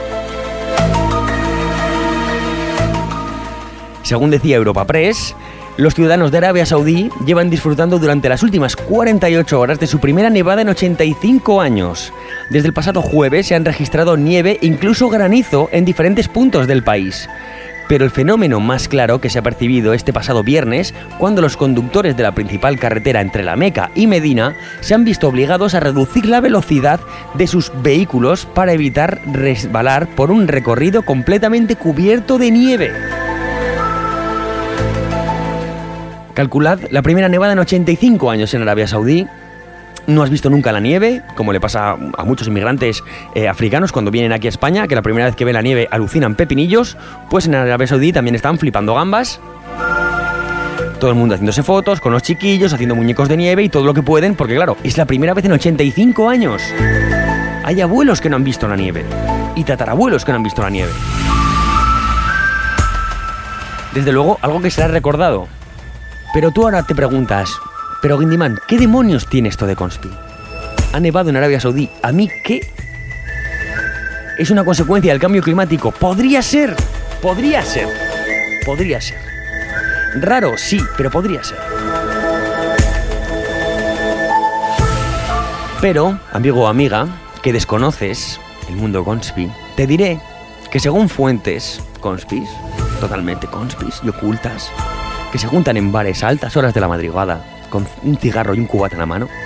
Según decía Europa Press, los ciudadanos de Arabia Saudí llevan disfrutando durante las últimas 48 horas de su primera nevada en 85 años. Desde el pasado jueves se han registrado nieve e incluso granizo en diferentes puntos del país. Pero el fenómeno más claro que se ha percibido este pasado viernes, cuando los conductores de la principal carretera entre la Meca y Medina se han visto obligados a reducir la velocidad de sus vehículos para evitar resbalar por un recorrido completamente cubierto de nieve. Calculad la primera nevada en 85 años en Arabia Saudí. No has visto nunca la nieve, como le pasa a muchos inmigrantes africanos cuando vienen aquí a España, que la primera vez que ven la nieve alucinan pepinillos. Pues en Arabia Saudí también están flipando gambas. Todo el mundo haciéndose fotos con los chiquillos, haciendo muñecos de nieve y todo lo que pueden, porque claro, es la primera vez en 85 años. Hay abuelos que no han visto la nieve y tatarabuelos que no han visto la nieve. Desde luego, algo que será recordado. Pero tú ahora te preguntas, pero Guindyman, ¿qué demonios tiene esto de conspi? Ha nevado en Arabia Saudí. ¿A mí qué? ¿Es una consecuencia del cambio climático? Podría ser. Podría ser. Podría ser. Raro, sí, pero podría ser. Pero, amigo o amiga, que desconoces el mundo conspi, te diré que según fuentes conspis, totalmente conspis y ocultas, que se juntan en bares a altas horas de la madrugada con un cigarro y un cubata en la mano,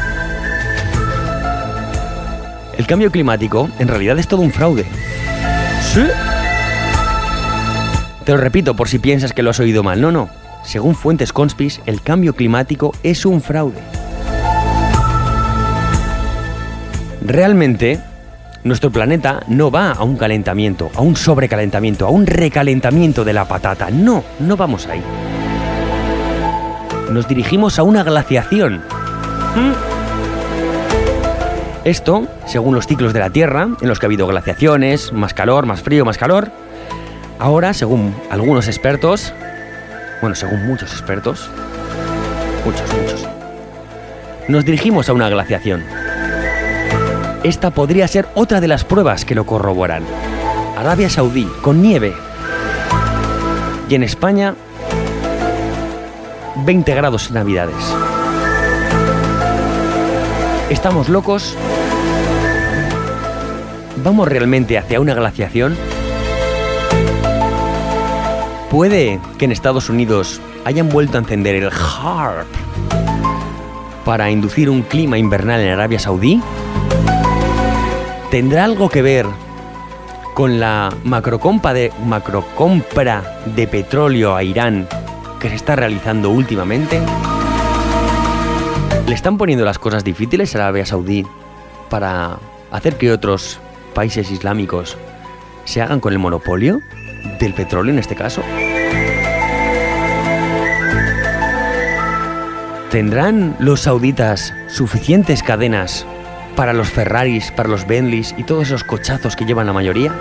el cambio climático en realidad es todo un fraude. ¿Sí? Te lo repito por si piensas que lo has oído mal. No. Según fuentes conspis, el cambio climático es un fraude. Realmente, nuestro planeta no va a un calentamiento, a un sobrecalentamiento, a un recalentamiento de la patata. No vamos ahí. Nos dirigimos a una glaciación. Esto, según los ciclos de la Tierra, en los que ha habido glaciaciones, más calor, más frío, más calor. Ahora, según algunos expertos, según muchos expertos, muchos, nos dirigimos a una glaciación. Esta podría ser otra de las pruebas que lo corroboran. Arabia Saudí, con nieve. Y en España, 20 grados en Navidades. ¿Estamos locos? ¿Vamos realmente hacia una glaciación? ¿Puede que en Estados Unidos hayan vuelto a encender el HAARP para inducir un clima invernal en Arabia Saudí? ¿Tendrá algo que ver con la macrocompra de petróleo a Irán que se está realizando últimamente? ¿Le están poniendo las cosas difíciles a Arabia Saudí para hacer que otros países islámicos se hagan con el monopolio del petróleo en este caso? ¿Tendrán los sauditas suficientes cadenas para los Ferraris, para los Bentleys y todos esos cochazos que llevan la mayoría?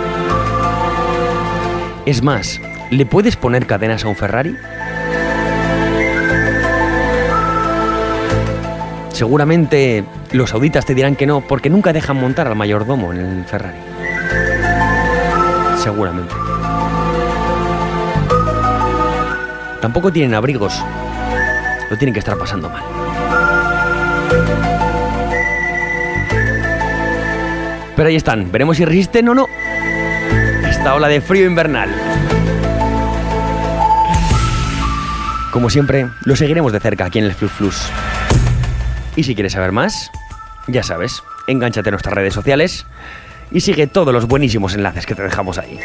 Es más, ¿le puedes poner cadenas a un Ferrari? Seguramente los sauditas te dirán que no, porque nunca dejan montar al mayordomo en el Ferrari. Seguramente. Tampoco tienen abrigos. Lo tienen que estar pasando mal. Pero ahí están. Veremos si resisten o no esta ola de frío invernal. Como siempre, lo seguiremos de cerca aquí en el Flux Flux. Y si quieres saber más, ya sabes, engánchate a nuestras redes sociales y sigue todos los buenísimos enlaces que te dejamos ahí.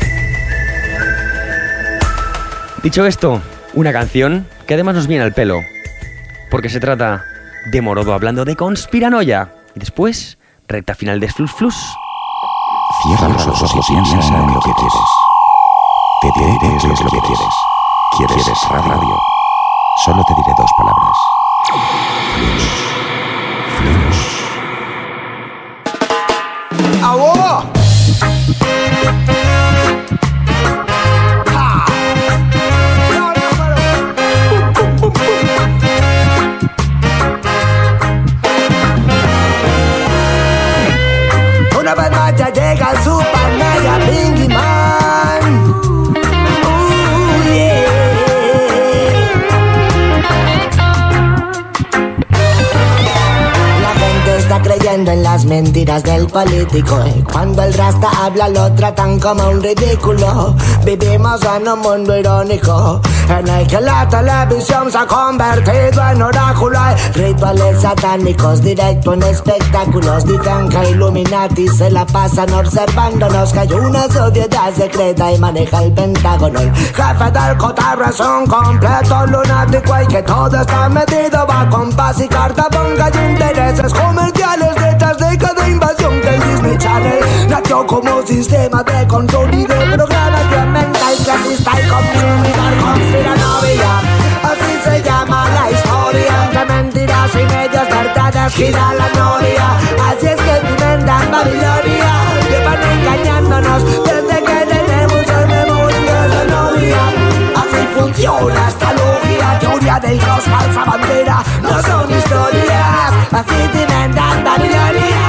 Dicho esto, una canción que además nos viene al pelo, porque se trata de Morodo hablando de conspiranoia. Y después, recta final de Flux Flux. Cierra los ojos y piensa en lo que quieres. Te diré qué es lo que quieres. ¿Quieres radio? Solo te diré dos palabras. Flux. Flux. ¡Awo! Una vez más ya llega su panalla Bingy Man. Yeah. La gente está creyendo en las mentiras del político y cuando el rasta habla lo tratan como un ridículo. Vivimos en un mundo irónico en el que la televisión se ha convertido en oráculo. Hay rituales satánicos directo en espectáculos. Dicen que Illuminati se la pasan observándonos, que hay una sociedad secreta y maneja el Pentágono. El jefe del cotarro es un completo lunático y que todo está medido va con paz y carta bonga y intereses comerciales detrás de cada invasión. Que el Disney Channel nació como sistema de control y de programación mental clasista y consumidor conspiranoia. Así se llama la historia, de mentiras y medias verdades gira la noria. Así es que inventan Babilonia, llevan engañándonos desde que tenemos el memoria de la novia. Así funciona esta logia, teoría del caos, falsa bandera, no son historias. Así te inventan Babilonia.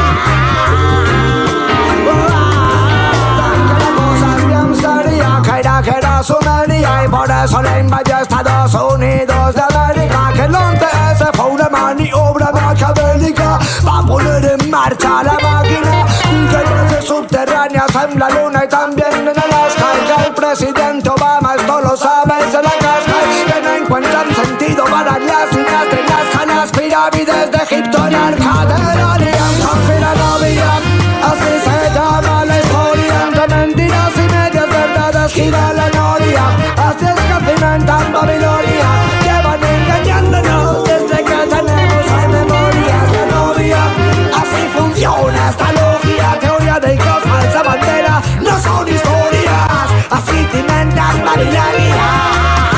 Que era Sumeria y por eso le invadió a Estados Unidos de América. Que el 11S fue una maniobra maquiavélica para poner en marcha la máquina. Que bases subterráneas en en la luna y también en Alaska. Y que el presidente Obama esto lo sabe y se la casca. Y que no encuentran sentido para las líneas de Nazca, las pirámides de Egipto en Arcadia. Conspiranoia, así se llama la historia. Entre mentiras y medias verdades gira la noria. Así es que cimentan Babilonia. Llevan engañándonos desde que tenemos hay memorias de novia. Así funciona esta logia. Teoría del caos, falsa bandera. No son historias. Así cimentan Babilonia.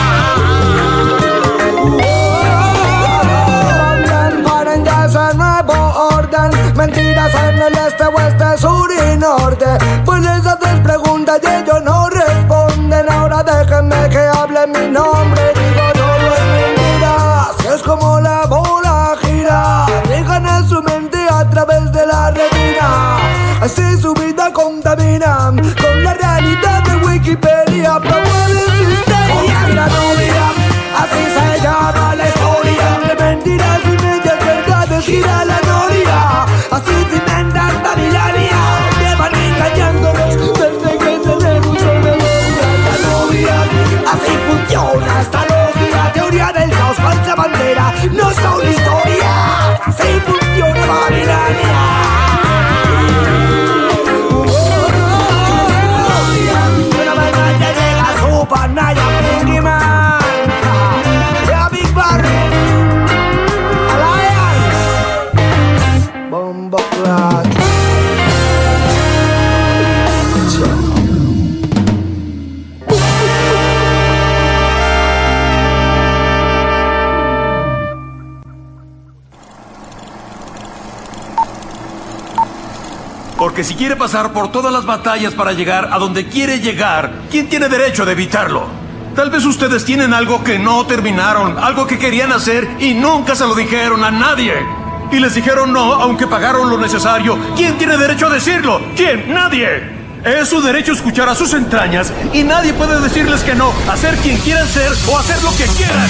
Mentiras en el este, oeste, sur y norte. Pues les haces preguntas y ellos no responden. Ahora déjenme que hable mi nombre. Digo todo es mentira. Si es como la bola gira. Llegan a su mente a través de la retina. Así su vida contaminan con la realidad de Wikipedia. Promueven histeria. La novia, así se llama la historia. De mentiras y medias verdades gira la noria. Así cimentan Babilonia. Llevan engañándonos desde que tenemos la novia. Así funciona esta logia. Teoría del caos, falsa bandera. No son historias. Así funciona Babilonia. Una mañana llega su panalla Pinkyman. A Big Barry. Bombo Clat. Porque si quiere pasar por todas las batallas para llegar a donde quiere llegar, ¿quién tiene derecho de evitarlo? Tal vez ustedes tienen algo que no terminaron, algo que querían hacer y nunca se lo dijeron a nadie. Y les dijeron no, aunque pagaron lo necesario. ¿Quién tiene derecho a decirlo? ¿Quién? ¡Nadie! Es su derecho escuchar a sus entrañas y nadie puede decirles que no, a ser quien quieran ser o hacer lo que quieran.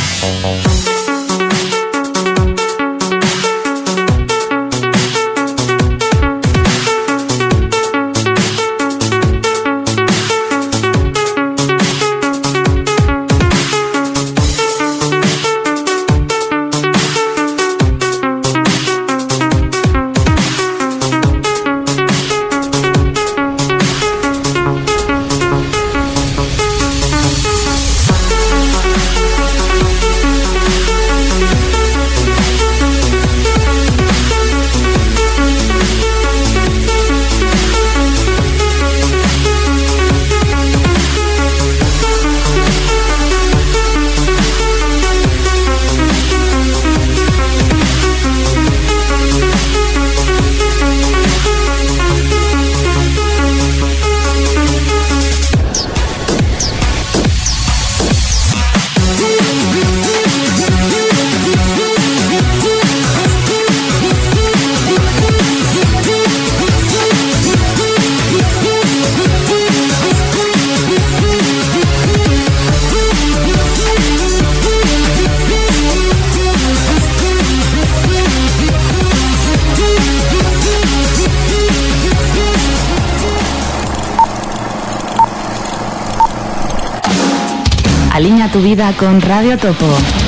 Alinea tu vida con Radio Topo.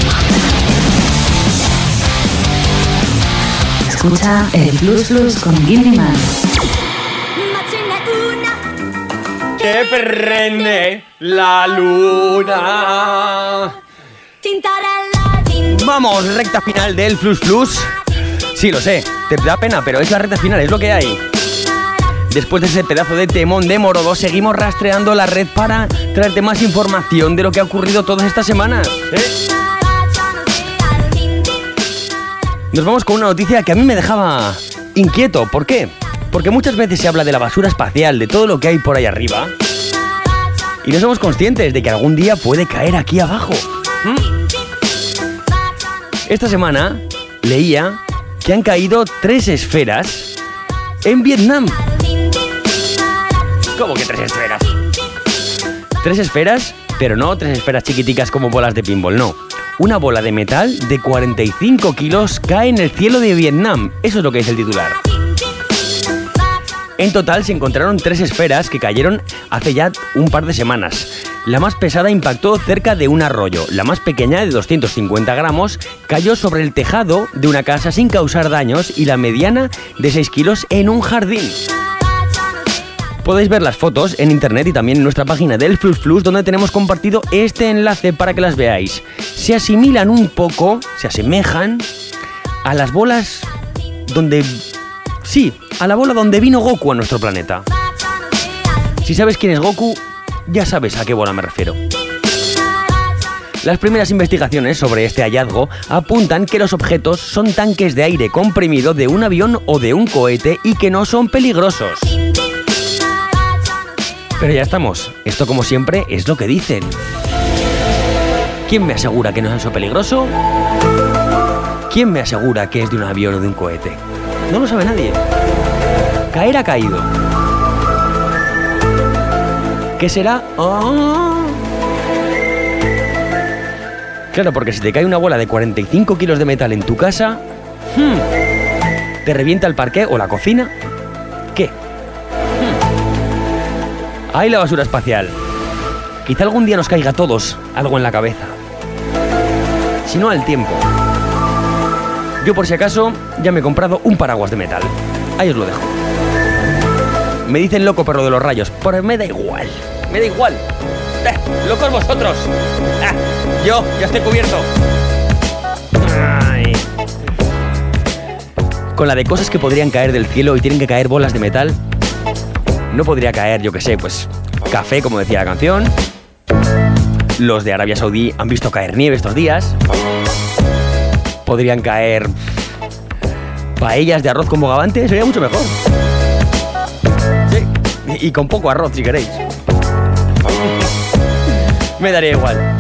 Escucha el Blues Blues con Gilliman. Que prende la luna. Vamos, recta final del Flus Flus. Sí, lo sé, te da pena, pero es la recta final, es lo que hay. Después de ese pedazo de temón de Morodo, seguimos rastreando la red para traerte más información de lo que ha ocurrido todas estas semanas. Nos vamos con una noticia que a mí me dejaba inquieto. ¿Por qué? Porque muchas veces se habla de la basura espacial, de todo lo que hay por ahí arriba, y no somos conscientes de que algún día puede caer aquí abajo. Esta semana leía que han caído 3 esferas en Vietnam. ¿Cómo que 3 esferas? 3 esferas, pero no 3 esferas chiquiticas como bolas de pinball, no. Una bola de metal de 45 kilos cae en el cielo de Vietnam. Eso es lo que es el titular. En total se encontraron 3 esferas que cayeron hace ya un par de semanas. La más pesada impactó cerca de un arroyo. La más pequeña, de 250 gramos, cayó sobre el tejado de una casa sin causar daños, y la mediana, de 6 kilos, en un jardín. Podéis ver las fotos en internet y también en nuestra página del Flux Flux, donde tenemos compartido este enlace para que las veáis. Se asimilan un poco, se asemejan a las bolas donde... Sí, a la bola donde vino Goku a nuestro planeta. Si sabes quién es Goku, ya sabes a qué bola me refiero. Las primeras investigaciones sobre este hallazgo apuntan que los objetos son tanques de aire comprimido de un avión o de un cohete y que no son peligrosos. Pero ya estamos. Esto, como siempre, es lo que dicen. ¿Quién me asegura que no es eso peligroso? ¿Quién me asegura que es de un avión o de un cohete? No lo sabe nadie. Caer ha caído. ¿Qué será? ¡Oh! Claro, porque si te cae una bola de 45 kilos de metal en tu casa, ¿te revienta el parqué o la cocina? ¿Qué? ¡Ay, la basura espacial! Quizá algún día nos caiga a todos algo en la cabeza. Si no, al tiempo. Yo, por si acaso, ya me he comprado un paraguas de metal. Ahí os lo dejo. Me dicen loco perro de los rayos, pero me da igual. Me da igual. ¡Locos vosotros! Yo ya estoy cubierto. Ay. Con la de cosas que podrían caer del cielo y tienen que caer bolas de metal, no podría caer, yo qué sé, pues café, como decía la canción. Los de Arabia Saudí han visto caer nieve estos días. Podrían caer paellas de arroz con bogavante, sería mucho mejor. Sí, y con poco arroz si queréis. Me daría igual.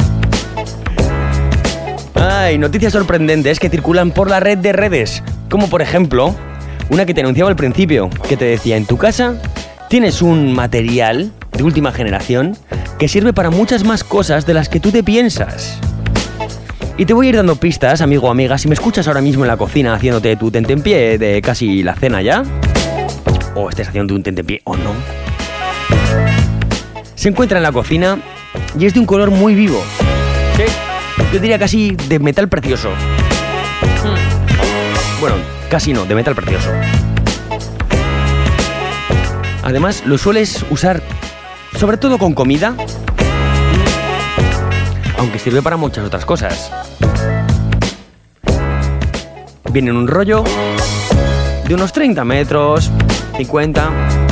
Ay, noticias sorprendentes que circulan por la red de redes, como por ejemplo una que te anunciaba al principio, que te decía: en tu casa tienes un material de última generación que sirve para muchas más cosas de las que tú te piensas. Y te voy a ir dando pistas, amigo o amiga. Si me escuchas ahora mismo en la cocina haciéndote tu tentempié de casi la cena ya, o estés haciendo un tentempié o no, se encuentra en la cocina y es de un color muy vivo. Sí, yo diría casi de metal precioso. Bueno, casi no, de metal precioso. Además, lo sueles usar sobre todo con comida, aunque sirve para muchas otras cosas. Viene en un rollo de unos 30 metros, 50.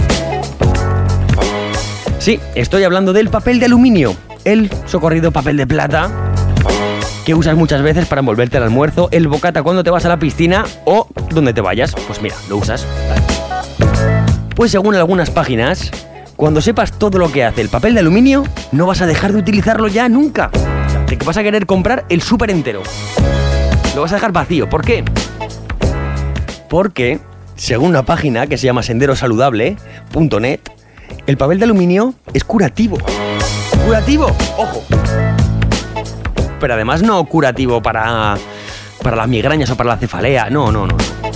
Sí, estoy hablando del papel de aluminio, el socorrido papel de plata, que usas muchas veces para envolverte el almuerzo, el bocata cuando te vas a la piscina o donde te vayas. Pues mira, lo usas. Pues según algunas páginas, cuando sepas todo lo que hace el papel de aluminio, no vas a dejar de utilizarlo ya nunca. Te vas a querer comprar el súper entero. Lo vas a dejar vacío. ¿Por qué? Porque, según una página que se llama senderosaludable.net, el papel de aluminio es curativo. ¡Curativo! ¡Ojo! Pero además no curativo para las migrañas o para la cefalea. No.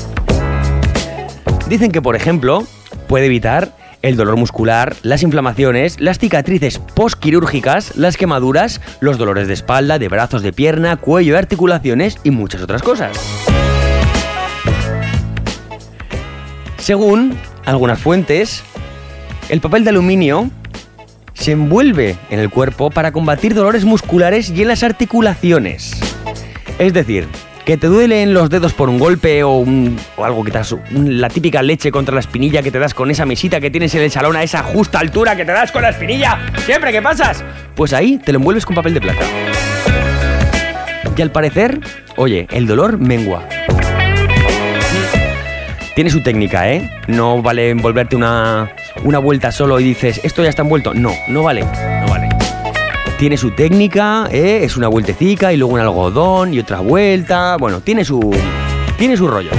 Dicen que, por ejemplo, puede evitar el dolor muscular, las inflamaciones, las cicatrices postquirúrgicas, las quemaduras, los dolores de espalda, de brazos, de pierna, cuello, de articulaciones y muchas otras cosas. Según algunas fuentes, el papel de aluminio se envuelve en el cuerpo para combatir dolores musculares y en las articulaciones. Es decir, que te duelen los dedos por un golpe o algo que te das, la típica leche contra la espinilla que te das con esa mesita que tienes en el salón a esa justa altura que te das con la espinilla siempre que pasas, pues ahí te lo envuelves con papel de plata. Y al parecer, oye, el dolor mengua. Tiene su técnica, ¿eh? No vale envolverte una vuelta solo y dices, esto ya está envuelto. No vale. Tiene su técnica, es una vueltecica y luego un algodón y otra vuelta. Bueno, tiene su rollo.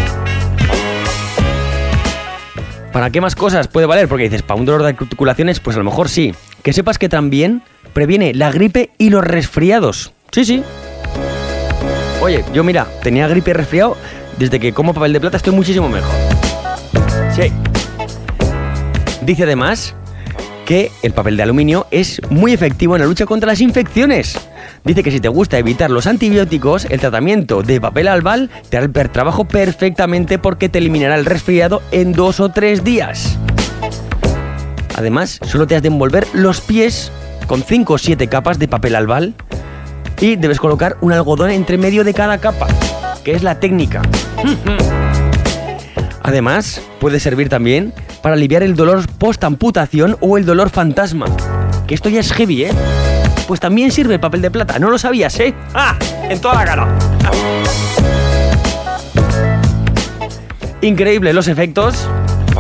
¿Para qué más cosas puede valer? Porque dices, para un dolor de articulaciones, pues a lo mejor sí. Que sepas que también previene la gripe y los resfriados. Sí. Oye, yo mira, tenía gripe y resfriado. Desde que como papel de plata estoy muchísimo mejor. Sí. Dice además que el papel de aluminio es muy efectivo en la lucha contra las infecciones. Dice que si te gusta evitar los antibióticos, el tratamiento de papel albal te hará el trabajo perfectamente porque te eliminará el resfriado en 2 o 3 días. Además, solo te has de envolver los pies con 5 o 7 capas de papel albal y debes colocar un algodón entre medio de cada capa, que es la técnica. Además, puede servir también para aliviar el dolor post-amputación o el dolor fantasma. Que esto ya es heavy, ¿eh? Pues también sirve el papel de plata. ¿No lo sabías, eh? ¡Ah! En toda la cara. Increíble los efectos.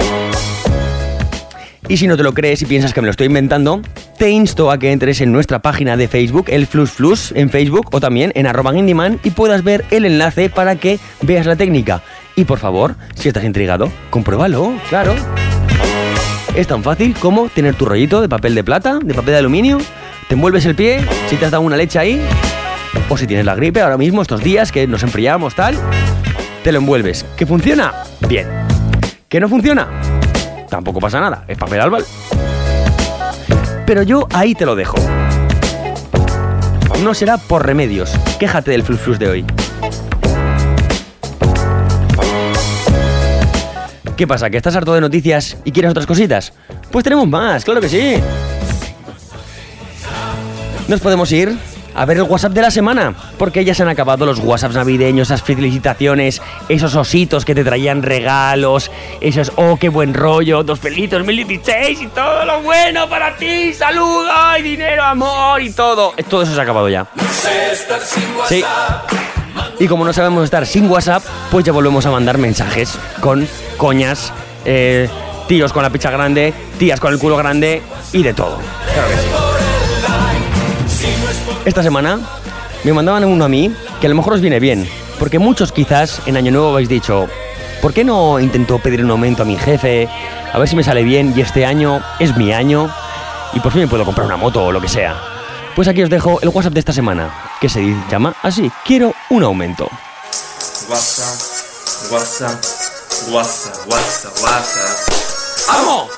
Y si no te lo crees y piensas que me lo estoy inventando, te insto a que entres en nuestra página de Facebook, el Flus Flus, en Facebook o también en @Guindyman y puedas ver el enlace para que veas la técnica. Y por favor, si estás intrigado, compruébalo, claro. Es tan fácil como tener tu rollito de papel de plata, de papel de aluminio, te envuelves el pie, si te has dado una leche ahí, o si tienes la gripe ahora mismo, estos días que nos enfriamos, tal, te lo envuelves. ¿Que funciona? Bien. ¿Que no funciona? Tampoco pasa nada, es papel albal. Pero yo ahí te lo dejo. No será por remedios. Quéjate del Flus Flus de hoy. ¿Qué pasa? ¿Que estás harto de noticias y quieres otras cositas? Pues tenemos más, claro que sí. Nos podemos ir a ver el WhatsApp de la semana, porque ya se han acabado los WhatsApps navideños, esas felicitaciones, esos ositos que te traían regalos, esos, oh, qué buen rollo, 2 feliz 2016 y todo lo bueno para ti, salud, ay, dinero, amor y todo. Todo eso se ha acabado ya. Sí. Y como no sabemos estar sin WhatsApp, pues ya volvemos a mandar mensajes con coñas, tíos con la picha grande, tías con el culo grande y de todo. Claro que sí. Esta semana me mandaban uno a mí que a lo mejor os viene bien, porque muchos quizás en Año Nuevo habéis dicho, ¿por qué no intento pedir un aumento a mi jefe? A ver si me sale bien y este año es mi año y por fin me puedo comprar una moto o lo que sea. Pues aquí os dejo el WhatsApp de esta semana, que se llama así, quiero un aumento. WhatsApp. ¡Vamos!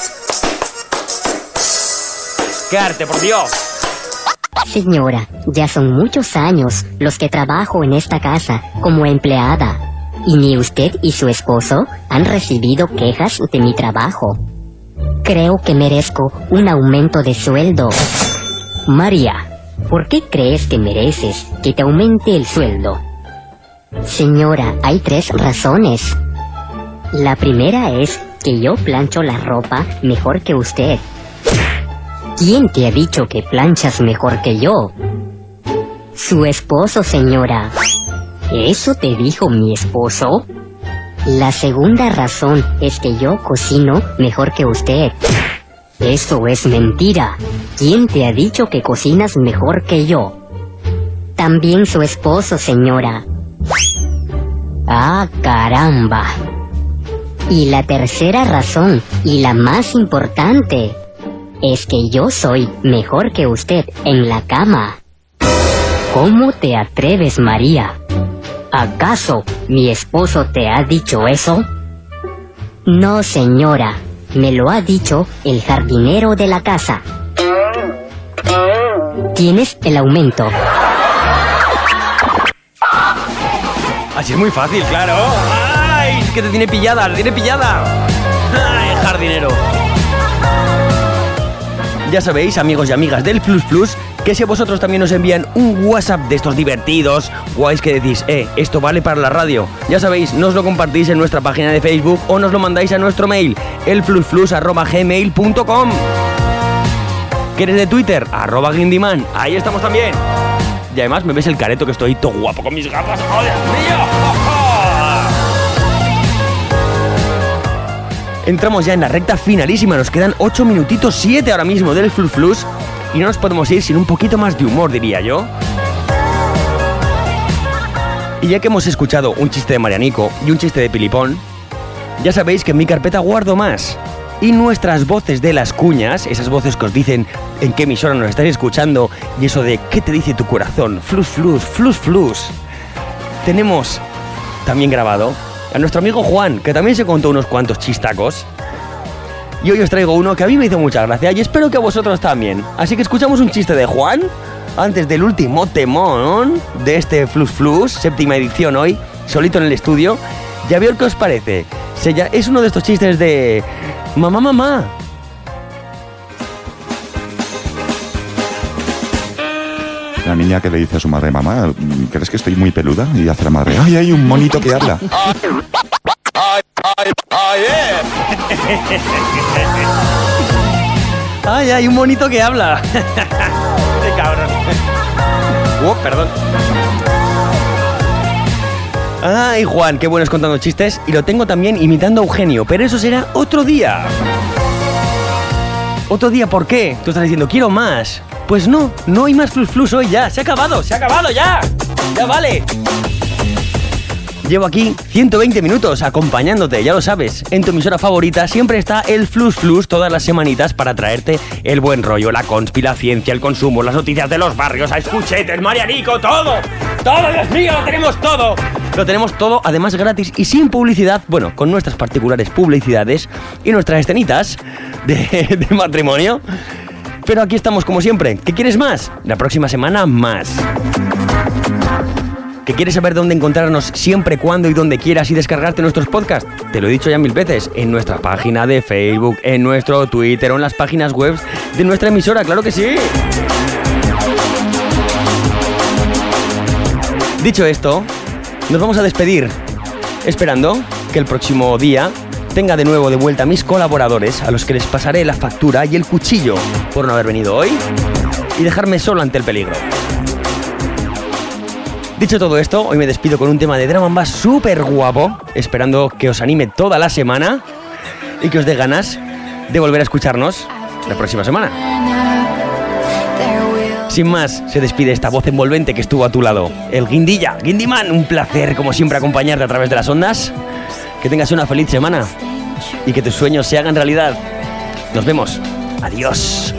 ¡Qué arte, por Dios! Señora, ya son muchos años los que trabajo en esta casa como empleada, y ni usted y su esposo han recibido quejas de mi trabajo. Creo que merezco un aumento de sueldo. María, ¿por qué crees que mereces que te aumente el sueldo? Señora, hay 3 razones. La primera es que yo plancho la ropa mejor que usted. ¿Quién te ha dicho que planchas mejor que yo? Su esposo, señora. ¿Eso te dijo mi esposo? La segunda razón es que yo cocino mejor que usted. Eso es mentira. ¿Quién te ha dicho que cocinas mejor que yo? También su esposo, señora. ¡Ah, caramba! Y la tercera razón, y la más importante, es que yo soy mejor que usted en la cama. ¿Cómo te atreves, María? ¿Acaso mi esposo te ha dicho eso? No, señora. Me lo ha dicho el jardinero de la casa. Tienes el aumento. Así es muy fácil, claro. ¡Ay! Es que te tiene pillada, ¡ay, jardinero! Ya sabéis, amigos y amigas del Flus Flus, que si a vosotros también os envían un WhatsApp de estos divertidos, guays que decís, esto vale para la radio, ya sabéis, nos lo compartís en nuestra página de Facebook o nos lo mandáis a nuestro mail, elflusflus@gmail.com. ¿Que eres de Twitter? @Guindyman, ahí estamos también. Y además me ves el careto que estoy todo guapo con mis gafas. ¡Oh, Dios mío! Entramos ya en la recta finalísima, nos quedan 8 minutitos 7 ahora mismo del Flus Flus y no nos podemos ir sin un poquito más de humor, diría yo. Y ya que hemos escuchado un chiste de Marianico y un chiste de Pilipón, ya sabéis que en mi carpeta guardo más. Y nuestras voces de las cuñas, esas voces que os dicen en qué emisora nos estáis escuchando y eso de ¿qué te dice tu corazón? Flus Flus, Flus Flus. Tenemos también grabado a nuestro amigo Juan, que también se contó unos cuantos chistacos. Y hoy os traigo uno que a mí me hizo mucha gracia y espero que a vosotros también. Así que escuchamos un chiste de Juan antes del último temón de este Flus Flus, 7ª edición hoy, solito en el estudio. Y a ver qué os parece. Es uno de estos chistes de... Mamá, mamá. La niña que le dice a su madre, mamá, ¿crees que estoy muy peluda? Y hace la madre, ¡ay, hay un monito que habla! ¡Ay, hay un monito que habla! ¡Qué cabrón! Perdón. Ay, Juan, qué bueno es contando chistes. Y lo tengo también imitando a Eugenio, pero eso será otro día. ¿Otro día por qué? Tú estás diciendo, quiero más. Pues no hay más Flus Flus hoy ya. Se ha acabado ya. Ya vale. Llevo aquí 120 minutos acompañándote, ya lo sabes. En tu emisora favorita siempre está el Flus Flus todas las semanitas para traerte el buen rollo, la conspi, la ciencia, el consumo, las noticias de los barrios, a Escuchetes, Marianico, todo. Todo, Dios mío, lo tenemos todo. Lo tenemos todo, además gratis y sin publicidad, bueno, con nuestras particulares publicidades y nuestras escenitas de matrimonio. Pero aquí estamos como siempre. ¿Qué quieres más? La próxima semana más. ¿Que quieres saber dónde encontrarnos siempre, cuando y donde quieras y descargarte nuestros podcasts? Te lo he dicho ya 1000 veces. En nuestra página de Facebook, en nuestro Twitter o en las páginas web de nuestra emisora. ¡Claro que sí! Dicho esto, nos vamos a despedir esperando que el próximo día tenga de nuevo de vuelta a mis colaboradores, a los que les pasaré la factura y el cuchillo por no haber venido hoy y dejarme solo ante el peligro. Dicho todo esto, hoy me despido con un tema de Drum and Bass súper guapo, esperando que os anime toda la semana y que os dé ganas de volver a escucharnos la próxima semana. Sin más, se despide esta voz envolvente que estuvo a tu lado, el Guindilla, Guindiman. Un placer, como siempre, acompañarte a través de las ondas. Que tengas una feliz semana y que tus sueños se hagan realidad. Nos vemos. Adiós.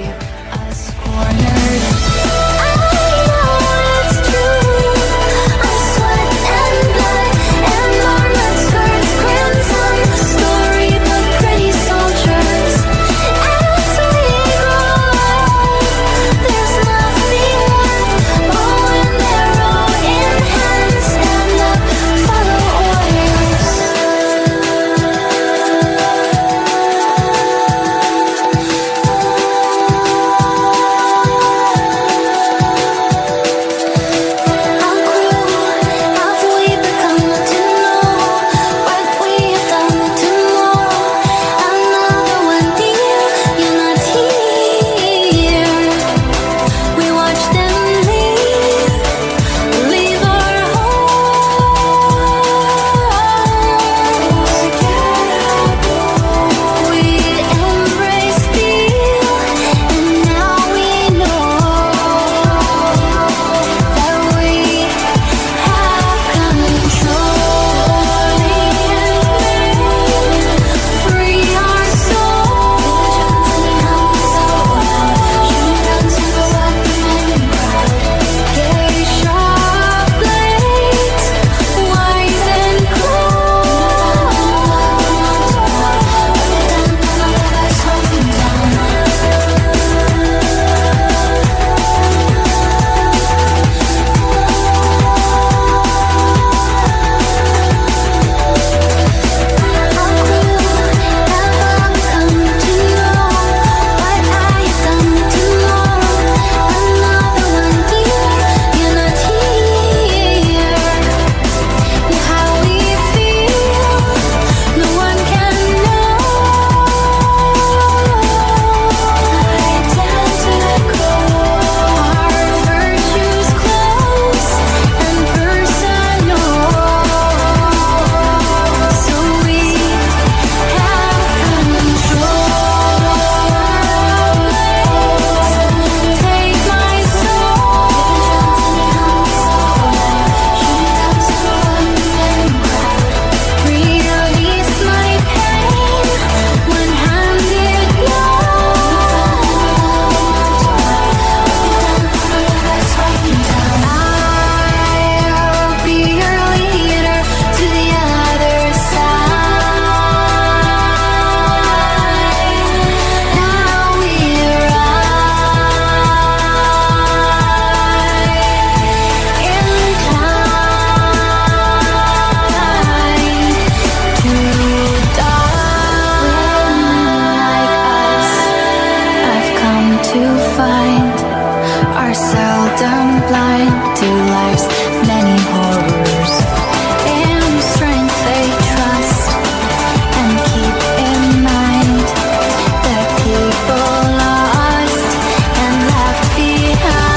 are seldom blind to life's many horrors. And strength they trust and keep in mind that people lost and left behind.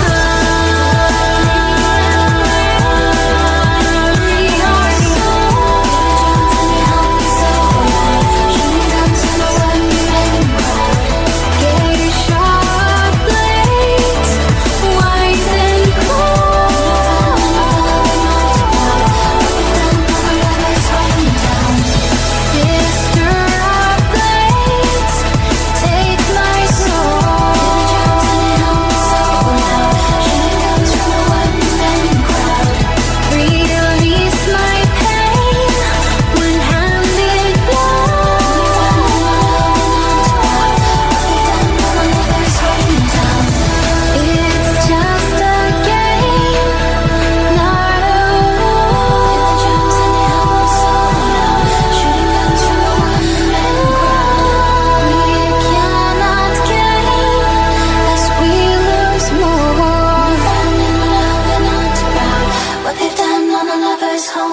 We are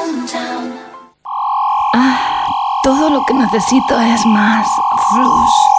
Todo lo que necesito es más Flux.